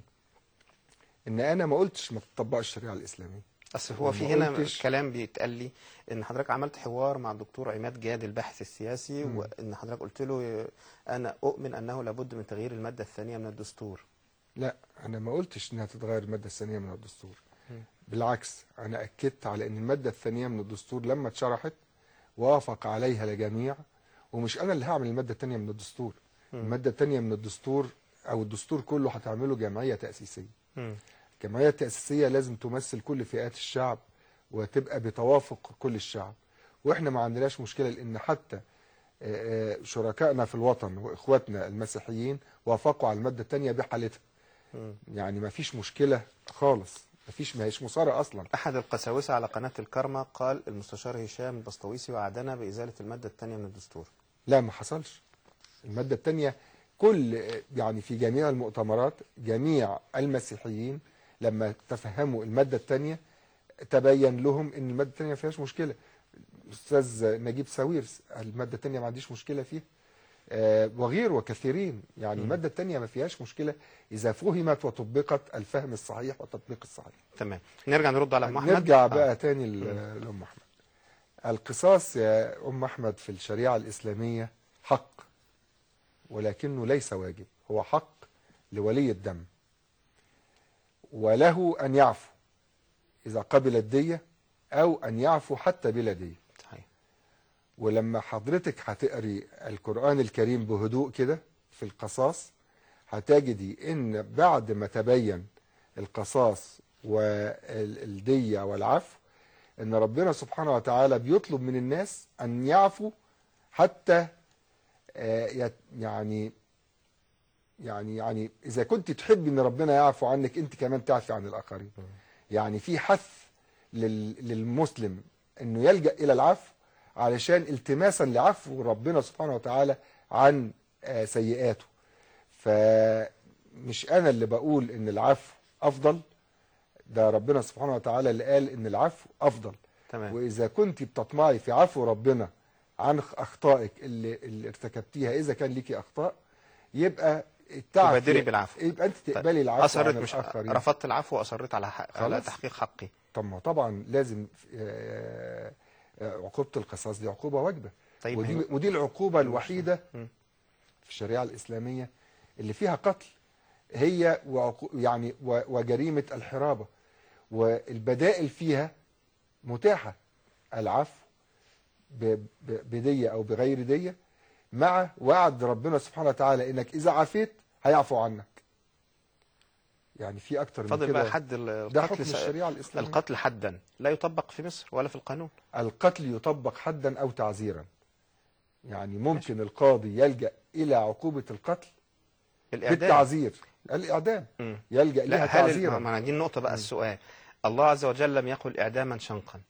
إن أنا ما قلتش ما تطبقش الشريعة الإسلامية. أصل هو في هنا كلام بيتقال لي إن حضرتك عملت حوار مع الدكتور عماد جاد الباحث السياسي، وإن حضرتك قلت له أنا أؤمن أنه لابد من تغيير المادة الثانية من الدستور. لا أنا ما قلتش إنها تتغير المادة الثانية من الدستور. بالعكس أنا أكدت على إن المادة الثانية من الدستور لما اتشرحت وافق عليها الجميع، ومش أنا اللي هعمل المادة الثانية من الدستور. المادة الثانية من الدستور أو الدستور كله هتعمله جمعية تأسيسية. الجمعية التأسيسية لازم تمثل كل فئات الشعب وتبقى بتوافق كل الشعب، وإحنا ما عندناش مشكلة لأن حتى شركائنا في الوطن وإخواتنا المسيحيين وافقوا على المادة الثانية بحالتها. يعني ما فيش مشكلة خالص، ما هيش مصارعة أصلا. أحد القساوسة على قناة الكرمة قال المستشار هشام البسطويسي وعدنا بإزالة المادة الثانية من الدستور. لا ما حصلش. المادة الثانية كل يعني في جميع المؤتمرات جميع المسيحيين لما تفهموا المادة الثانية تبين لهم ان المادة الثانية ما فيهاش مشكلة. الأستاذ نجيب ساويرس المادة الثانية ما عنديش مشكلة فيها، وغير وكثيرين. يعني المادة الثانية ما فيهاش مشكلة إذا فهمت وطبقت الفهم الصحيح والتطبيق الصحيح. تمام. نرجع نرد على أم أحمد. نرجع بقى تاني لأم أحمد. القصاص يا أم أحمد في الشريعة الإسلامية حق، ولكنه ليس واجب، هو حق لولي الدم، وله أن يعفو إذا قبل الدية أو أن يعفو حتى بلا دية. ولما حضرتك هتقري القرآن الكريم بهدوء كده في القصاص هتجدي إن بعد ما تبين القصاص والدية والعفو إن ربنا سبحانه وتعالى بيطلب من الناس أن يعفوا حتى يعني إذا كنت تحب إن ربنا يعفو عنك أنت كمان تعفي عن الآخرين. يعني في حث للمسلم إنه يلجأ إلى العفو علشان التماسا لعفو ربنا سبحانه وتعالى عن سيئاته. فمش أنا اللي بقول إن العفو أفضل، ده ربنا سبحانه وتعالى اللي قال إن العفو أفضل. تمام. وإذا كنت بتطمعي في عفو ربنا عن أخطائك اللي ارتكبتيها، إذا كان ليكي أخطاء يبقى تبادري بالعفو، يبقى أنت تقبلي العفو. أصرت مش رفضت العفو وأصريت على تحقيق حقي. طبعا لازم عقوبة القصاص دي عقوبة واجبة. طيب ودي العقوبة الوحيدة في الشريعة الإسلامية اللي فيها قتل، هي يعني وجريمة الحرابة، والبدائل فيها متاحة، العفو بدية أو بغير دية، مع وعد ربنا سبحانه وتعالى إنك إذا عفيت هيعفو عنك. يعني في اكتر من فاضل كده. بقى حد ده حكم الشريعة الإسلامية. القتل حدا لا يطبق في مصر ولا في القانون. القتل يطبق حدا او تعزيرا، يعني ممكن القاضي يلجأ الى عقوبة القتل الإعدام. بالتعزير، الإعدام يلجأ لا، لها هل تعزيرا. ما دي النقطة بقى السؤال، الله عز وجل لم يقل إعداما شنقا.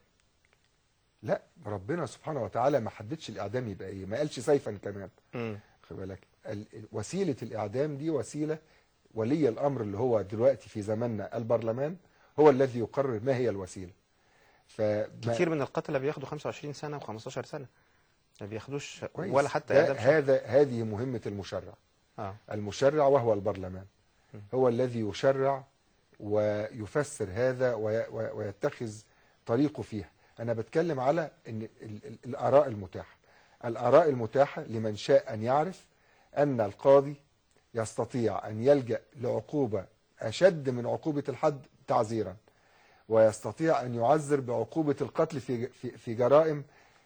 لا، ربنا سبحانه وتعالى ما حددش الإعدام يبقى إيه، ما قالش سيفا كمان. خد بالك، وسيلة الإعدام دي وسيلة ولي الأمر اللي هو دلوقتي في زماننا البرلمان هو الذي يقرر ما هي الوسيلة. كتير من القتلة بياخدوا 25 سنة و15 سنة، ما بياخدوش كويس. ولا حتى إعدام. هذه مهمة المشرع. المشرع وهو البرلمان هو الذي يشرع ويفسر هذا ويتخذ طريقه فيها. أنا بتكلم على إن الآراء المتاحة، الآراء المتاحة لمن شاء أن يعرف أن القاضي يستطيع أن يلجأ لعقوبة أشد من عقوبة الحد تعزيرا، ويستطيع أن يعزر بعقوبة القتل في جرائم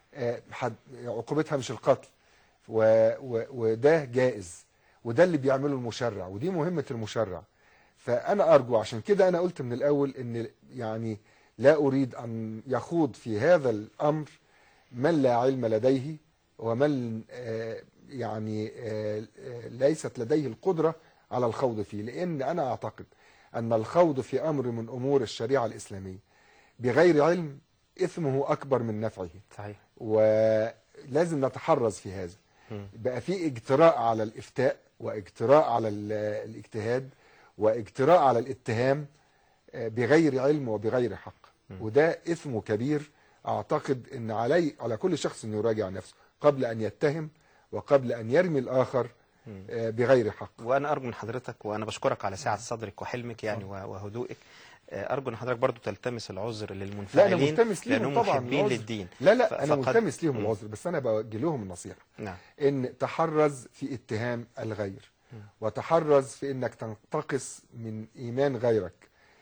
عقوبتها مش القتل، وده جائز، وده اللي بيعمله المشرع، ودي مهمة المشرع. فأنا أرجو، عشان كده أنا قلت من الأول أن يعني لا أريد أن يخوض في هذا الأمر من لا علم لديه ومن يعني ليست لديه القدرة على الخوض فيه، لأن أنا أعتقد أن الخوض في أمر من أمور الشريعة الإسلامية بغير علم إثمه أكبر من نفعه. صحيح. ولازم نتحرز في هذا. بقى في اجتراء على الإفتاء، واجتراء على الاجتهاد، واجتراء على الاتهام بغير علم وبغير حق، وده إثمه كبير. أعتقد أن على كل شخص أن يراجع نفسه قبل أن يتهم وقبل أن يرمي الآخر بغير حق. وأنا أرجو من حضرتك، وأنا بشكرك على سعة صدرك وحلمك يعني وهدوئك، أرجو أن حضرتك برضو تلتمس العذر للمنفعلين. لا، أنا ملتمس ليهم طبعا محبين للدين. لا أنا ملتمس ليهم العذر، بس أنا بوجه لهم النصيحة. نعم. إن تحرز في اتهام الغير، وتحرز في إنك تنتقص من إيمان غيرك،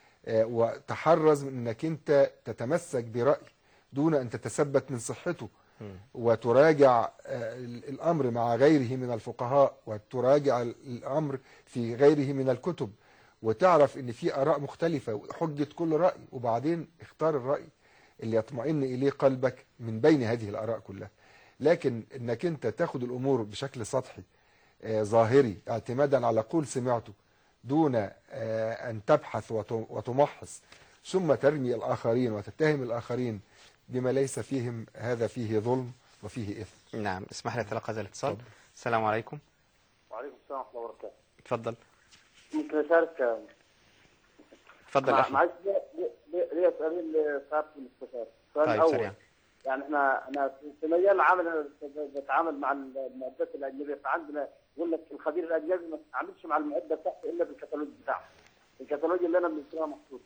وتحرز من إنك أنت تتمسك برأي دون أن تتثبت من صحته، وتراجع الأمر مع غيره من الفقهاء، وتراجع الأمر في غيره من الكتب، وتعرف ان في آراء مختلفة وحجة كل رأي، وبعدين اختار الرأي اللي يطمئن إليه قلبك من بين هذه الآراء كلها. لكن انك انت تاخد الأمور بشكل سطحي ظاهري اعتمادا على قول سمعته دون أن تبحث وتمحص، ثم ترمي الآخرين وتتهم الآخرين بما ليس فيهم، هذا فيه ظلم وفيه إثم. نعم. اسمح لي أتلقى هذا الاتصال. السلام عليكم. وعليكم السلام ورحمة الله وبركاته. اتفضل. ممكن أشارك؟ اتفضل يا أحمد. معلش، ليه سؤالين لسعادة المستشار. السؤال طيب الأول، سريع. يعني أنا في مجال العمل بتعامل مع المعدات الأجنبية، فعندنا يقول لك الخبير الأجنبي ما تتعاملش مع المعدة بتاعته إلا بالكتالوج بتاعه، الكتالوج اللي أنا بنشتريها مخصوص.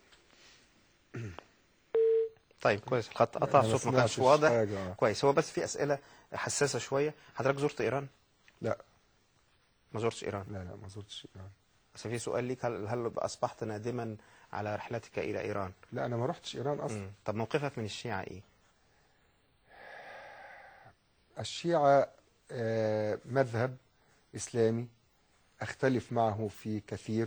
طيب كويس، الخط قطع، الصوت ما كانش واضح كويس. هو بس في أسئلة حساسة شوية. حضرتك زرت إيران؟ لا، ما زرتش إيران. لا ما زرتش إيران. بس في سؤال ليك، هل أصبحت نادما على رحلتك إلى إيران؟ لا، أنا ما رحتش إيران أصلا. طب موقفك من الشيعة إيه؟ الشيعة مذهب إسلامي أختلف معه في كثير،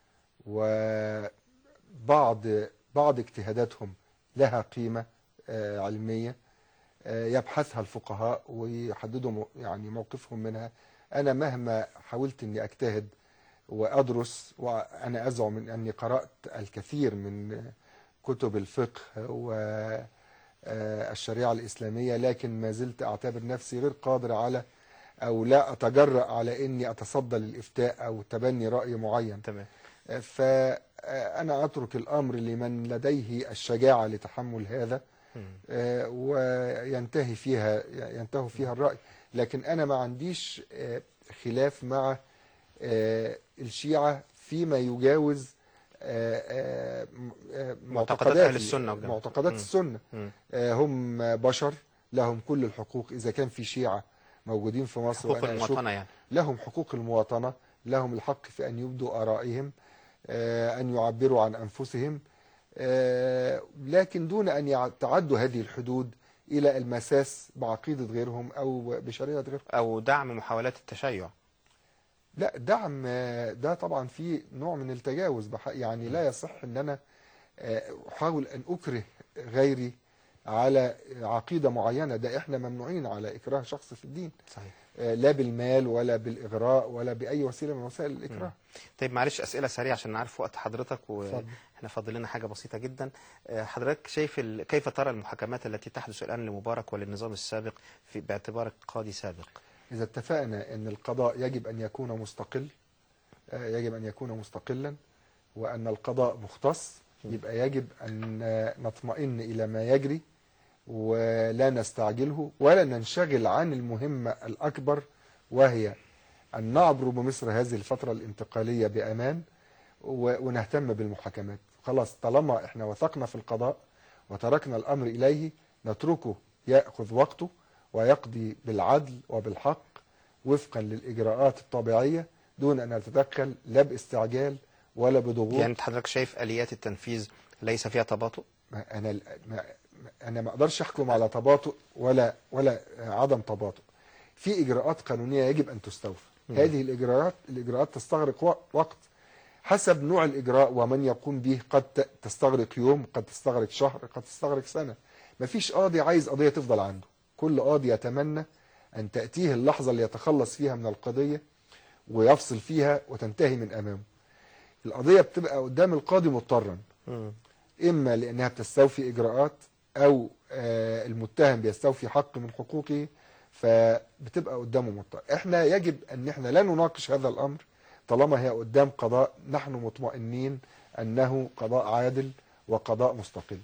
وبعض اجتهاداتهم لها قيمة علمية يبحثها الفقهاء ويحددوا يعني موقفهم منها. أنا مهما حاولت أني أجتهد وأدرس، وأنا أزعم من أني قرأت الكثير من كتب الفقه والشريعة الإسلامية، لكن ما زلت أعتبر نفسي غير قادر على، أو لا أتجرأ على أني أتصدى للإفتاء أو تبني رأي معين. تمام. فأنا أترك الأمر لمن لديه الشجاعة لتحمل هذا وينتهي فيها الرأي. لكن أنا ما عنديش خلاف مع الشيعة فيما يجاوز معتقدات أهل السنة. معتقدات السنة. هم بشر لهم كل الحقوق. إذا كان في شيعة موجودين في مصر، حقوق المواطنة يعني. لهم حقوق المواطنة، لهم الحق في أن يبدوا آرائهم، أن يعبروا عن أنفسهم، لكن دون أن يتعدوا هذه الحدود إلى المساس بعقيدة غيرهم أو بشريعة غيرهم أو دعم محاولات التشيع. لا، دعم ده طبعا فيه نوع من التجاوز يعني لا يصح ان انا احاول ان اكره غيري على عقيدة معينة. ده احنا ممنوعين على اكراه شخص في الدين. صحيح. لا بالمال ولا بالاغراء ولا باي وسيلة من وسائل الاكراه. طيب معلش أسئلة سريعة عشان نعرف وقت حضرتك، واحنا فاضل لنا حاجة بسيطة جدا. حضرتك شايف كيف ترى المحاكمات التي تحدث الآن لمبارك وللنظام السابق باعتبارك قاضي سابق؟ إذا اتفقنا أن القضاء يجب أن يكون مستقل، يجب أن يكون مستقلا، وأن القضاء مختص، يبقى يجب أن نطمئن إلى ما يجري ولا نستعجله ولا ننشغل عن المهمة الأكبر، وهي أن نعبر بمصر هذه الفترة الانتقالية بأمان ونهتم بالمحاكمات. خلاص، طالما احنا وثقنا في القضاء وتركنا الأمر إليه، نتركه يأخذ وقته ويقضي بالعدل وبالحق وفقا للإجراءات الطبيعية دون أن نتدخل لا باستعجال ولا بضغوط. يعني حضرتك شايف آليات التنفيذ ليس فيها تباطؤ؟ أنا ما أقدرش أحكم على تباطؤ ولا عدم تباطؤ. في إجراءات قانونية يجب أن تستوفى. هذه الإجراءات تستغرق وقت حسب نوع الإجراء ومن يقوم به. قد تستغرق يوم، قد تستغرق شهر، قد تستغرق سنة. مفيش قاضي عايز قضية تفضل عنده. كل قاضي يتمنى أن تأتيه اللحظة اللي يتخلص فيها من القضية ويفصل فيها وتنتهي من أمامه. القضية بتبقى قدام القاضي مضطرا، إما لأنها بتستوفي إجراءات أو المتهم بيستوفي حق من حقوقه، فبتبقى قدامه مضطر. احنا يجب أن احنا لا نناقش هذا الأمر طالما هي قدام قضاء نحن مطمئنين أنه قضاء عادل وقضاء مستقل.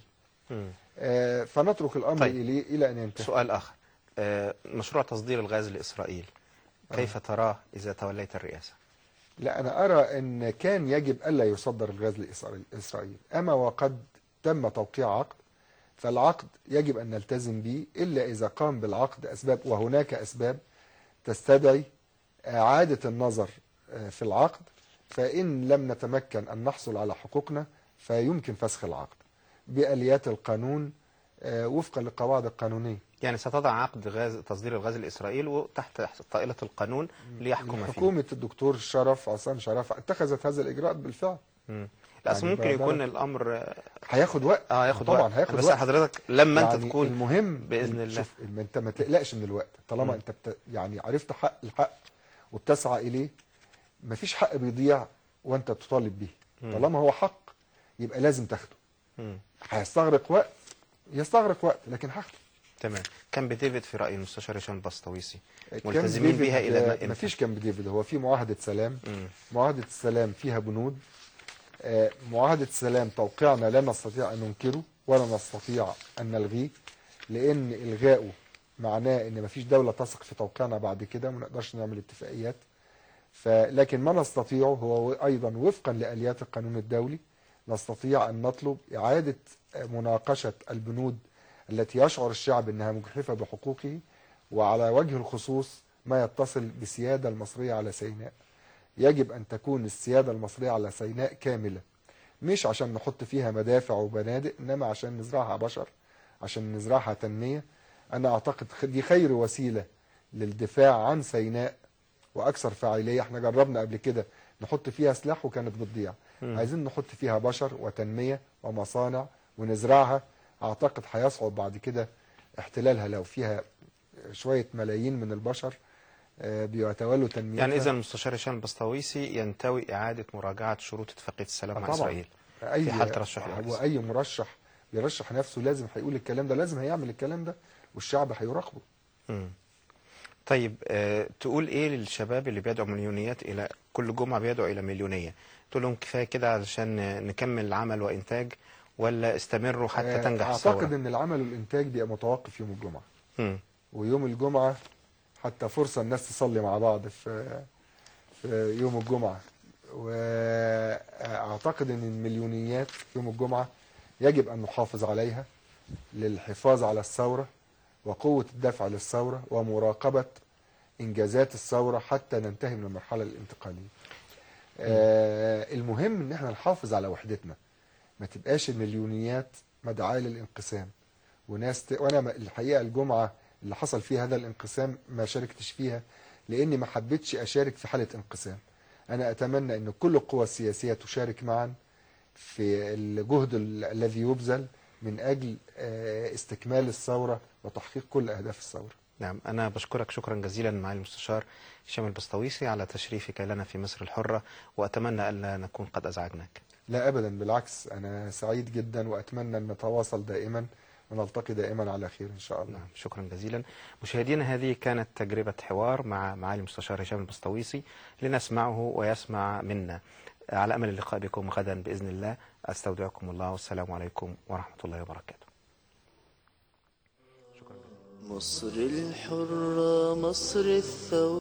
فنترك الأمر طيب. إلى أن ينتهي. سؤال آخر، مشروع تصدير الغاز لإسرائيل كيف تراه إذا توليت الرئاسة؟ لا، أنا أرى أن كان يجب ألا يصدر الغاز لإسرائيل. أما وقد تم توقيع عقد، فالعقد يجب أن نلتزم به إلا إذا قام بالعقد أسباب، وهناك أسباب تستدعي إعادة النظر في العقد. فإن لم نتمكن أن نحصل على حقوقنا فيمكن فسخ العقد بآليات القانون وفقا للقواعد القانونية. يعني ستضع عقد تصدير الغاز لإسرائيل وتحت طائلة القانون ليحكم فيه. حكومة الدكتور عصام شرف اتخذت هذا الإجراء بالفعل. لا، أصل ممكن يكون الأمر هياخد وقت. هياخد طبعا وقت. هياخد بس وقت. حضرتك لما يعني أنت تكون المهم بإذن الله. شوف، أنت ما تقلقش من الوقت طالما أنت يعني عرفت الحق وبتسعى إليه. مفيش حق بيضيع وأنت تطالب به. طالما هو حق يبقى لازم تاخده. هيستغرق وقت، يستغرق وقت، لكن هاخده. تمام. كامب ديفيد في رأي المستشار هشام البسطويسي ملتزمين بها إلى ما فيش كامب ديفيد، هو في معاهدة سلام. معاهدة السلام فيها بنود. معاهدة السلام توقيعنا لا نستطيع أن ننكره ولا نستطيع أن نلغيه، لأن إلغاؤه معناه أن ما فيش دولة تثق في توقيعنا بعد كده، ما نقدرش نعمل اتفاقيات. لكن ما نستطيعه هو أيضا وفقا لآليات القانون الدولي نستطيع أن نطلب إعادة مناقشة البنود التي يشعر الشعب أنها مجحفة بحقوقه، وعلى وجه الخصوص ما يتصل بالسيادة المصرية على سيناء. يجب أن تكون السيادة المصرية على سيناء كاملة، مش عشان نحط فيها مدافع وبنادق، إنما عشان نزرعها بشر، عشان نزرعها تنمية. أنا أعتقد دي خير وسيلة للدفاع عن سيناء وأكثر فاعلية. احنا جربنا قبل كده نحط فيها سلاح وكانت بتضيع. عايزين نحط فيها بشر وتنمية ومصانع ونزرعها. أعتقد هيصعب بعد كده احتلالها لو فيها شوية ملايين من البشر بيتولوا تنمية. يعني إذا المستشار هشام البسطويسي ينتوي إعادة مراجعة شروط اتفاقية السلام مع إسرائيل في حال ترشح الرئيس. وأي مرشح بيرشح نفسه لازم هيقول الكلام ده، لازم هيعمل الكلام ده، والشعب هيراقبه. طيب تقول إيه للشباب اللي بيدعوا مليونيات إلى كل جمعة بيدعوا إلى مليونية؟ تقول لهم كفاية كده علشان نكمل عمل وإنتاج، ولا استمروا حتى تنجح الثورة؟ أعتقد أن العمل والإنتاج بيبقى متوقف يوم الجمعة. ويوم الجمعة حتى فرصة الناس تصلي مع بعض في يوم الجمعة. وأعتقد أن المليونيات يوم الجمعة يجب أن نحافظ عليها للحفاظ على الثورة وقوة الدفع للثورة ومراقبة إنجازات الثورة حتى ننتهي من المرحلة الانتقالية. المهم أن احنا نحافظ على وحدتنا، ما تبقاش المليونيات مدعاة للانقسام. وأنا الحقيقة الجمعة اللي حصل فيها هذا الانقسام ما شاركتش فيها، لاني ما حبيتش اشارك في حاله انقسام. انا اتمنى ان كل القوى السياسيه تشارك معا في الجهد الذي يبذل من اجل استكمال الثوره وتحقيق كل اهداف الثوره. نعم، أنا بشكرك شكرا جزيلا معالي المستشار هشام البسطويسي على تشريفك لنا في مصر الحرة، وأتمنى ألا نكون قد أزعجناك. لا أبدا، بالعكس، أنا سعيد جدا وأتمنى أن نتواصل دائما ونلتقي دائما على خير إن شاء الله. نعم، شكرا جزيلا. مشاهدينا، هذه كانت تجربة حوار مع معالي المستشار هشام البسطويسي لنسمعه ويسمع منا. على أمل اللقاء بكم غدا بإذن الله. أستودعكم الله والسلام عليكم ورحمة الله وبركاته. مصر الحرة مصر الثورة.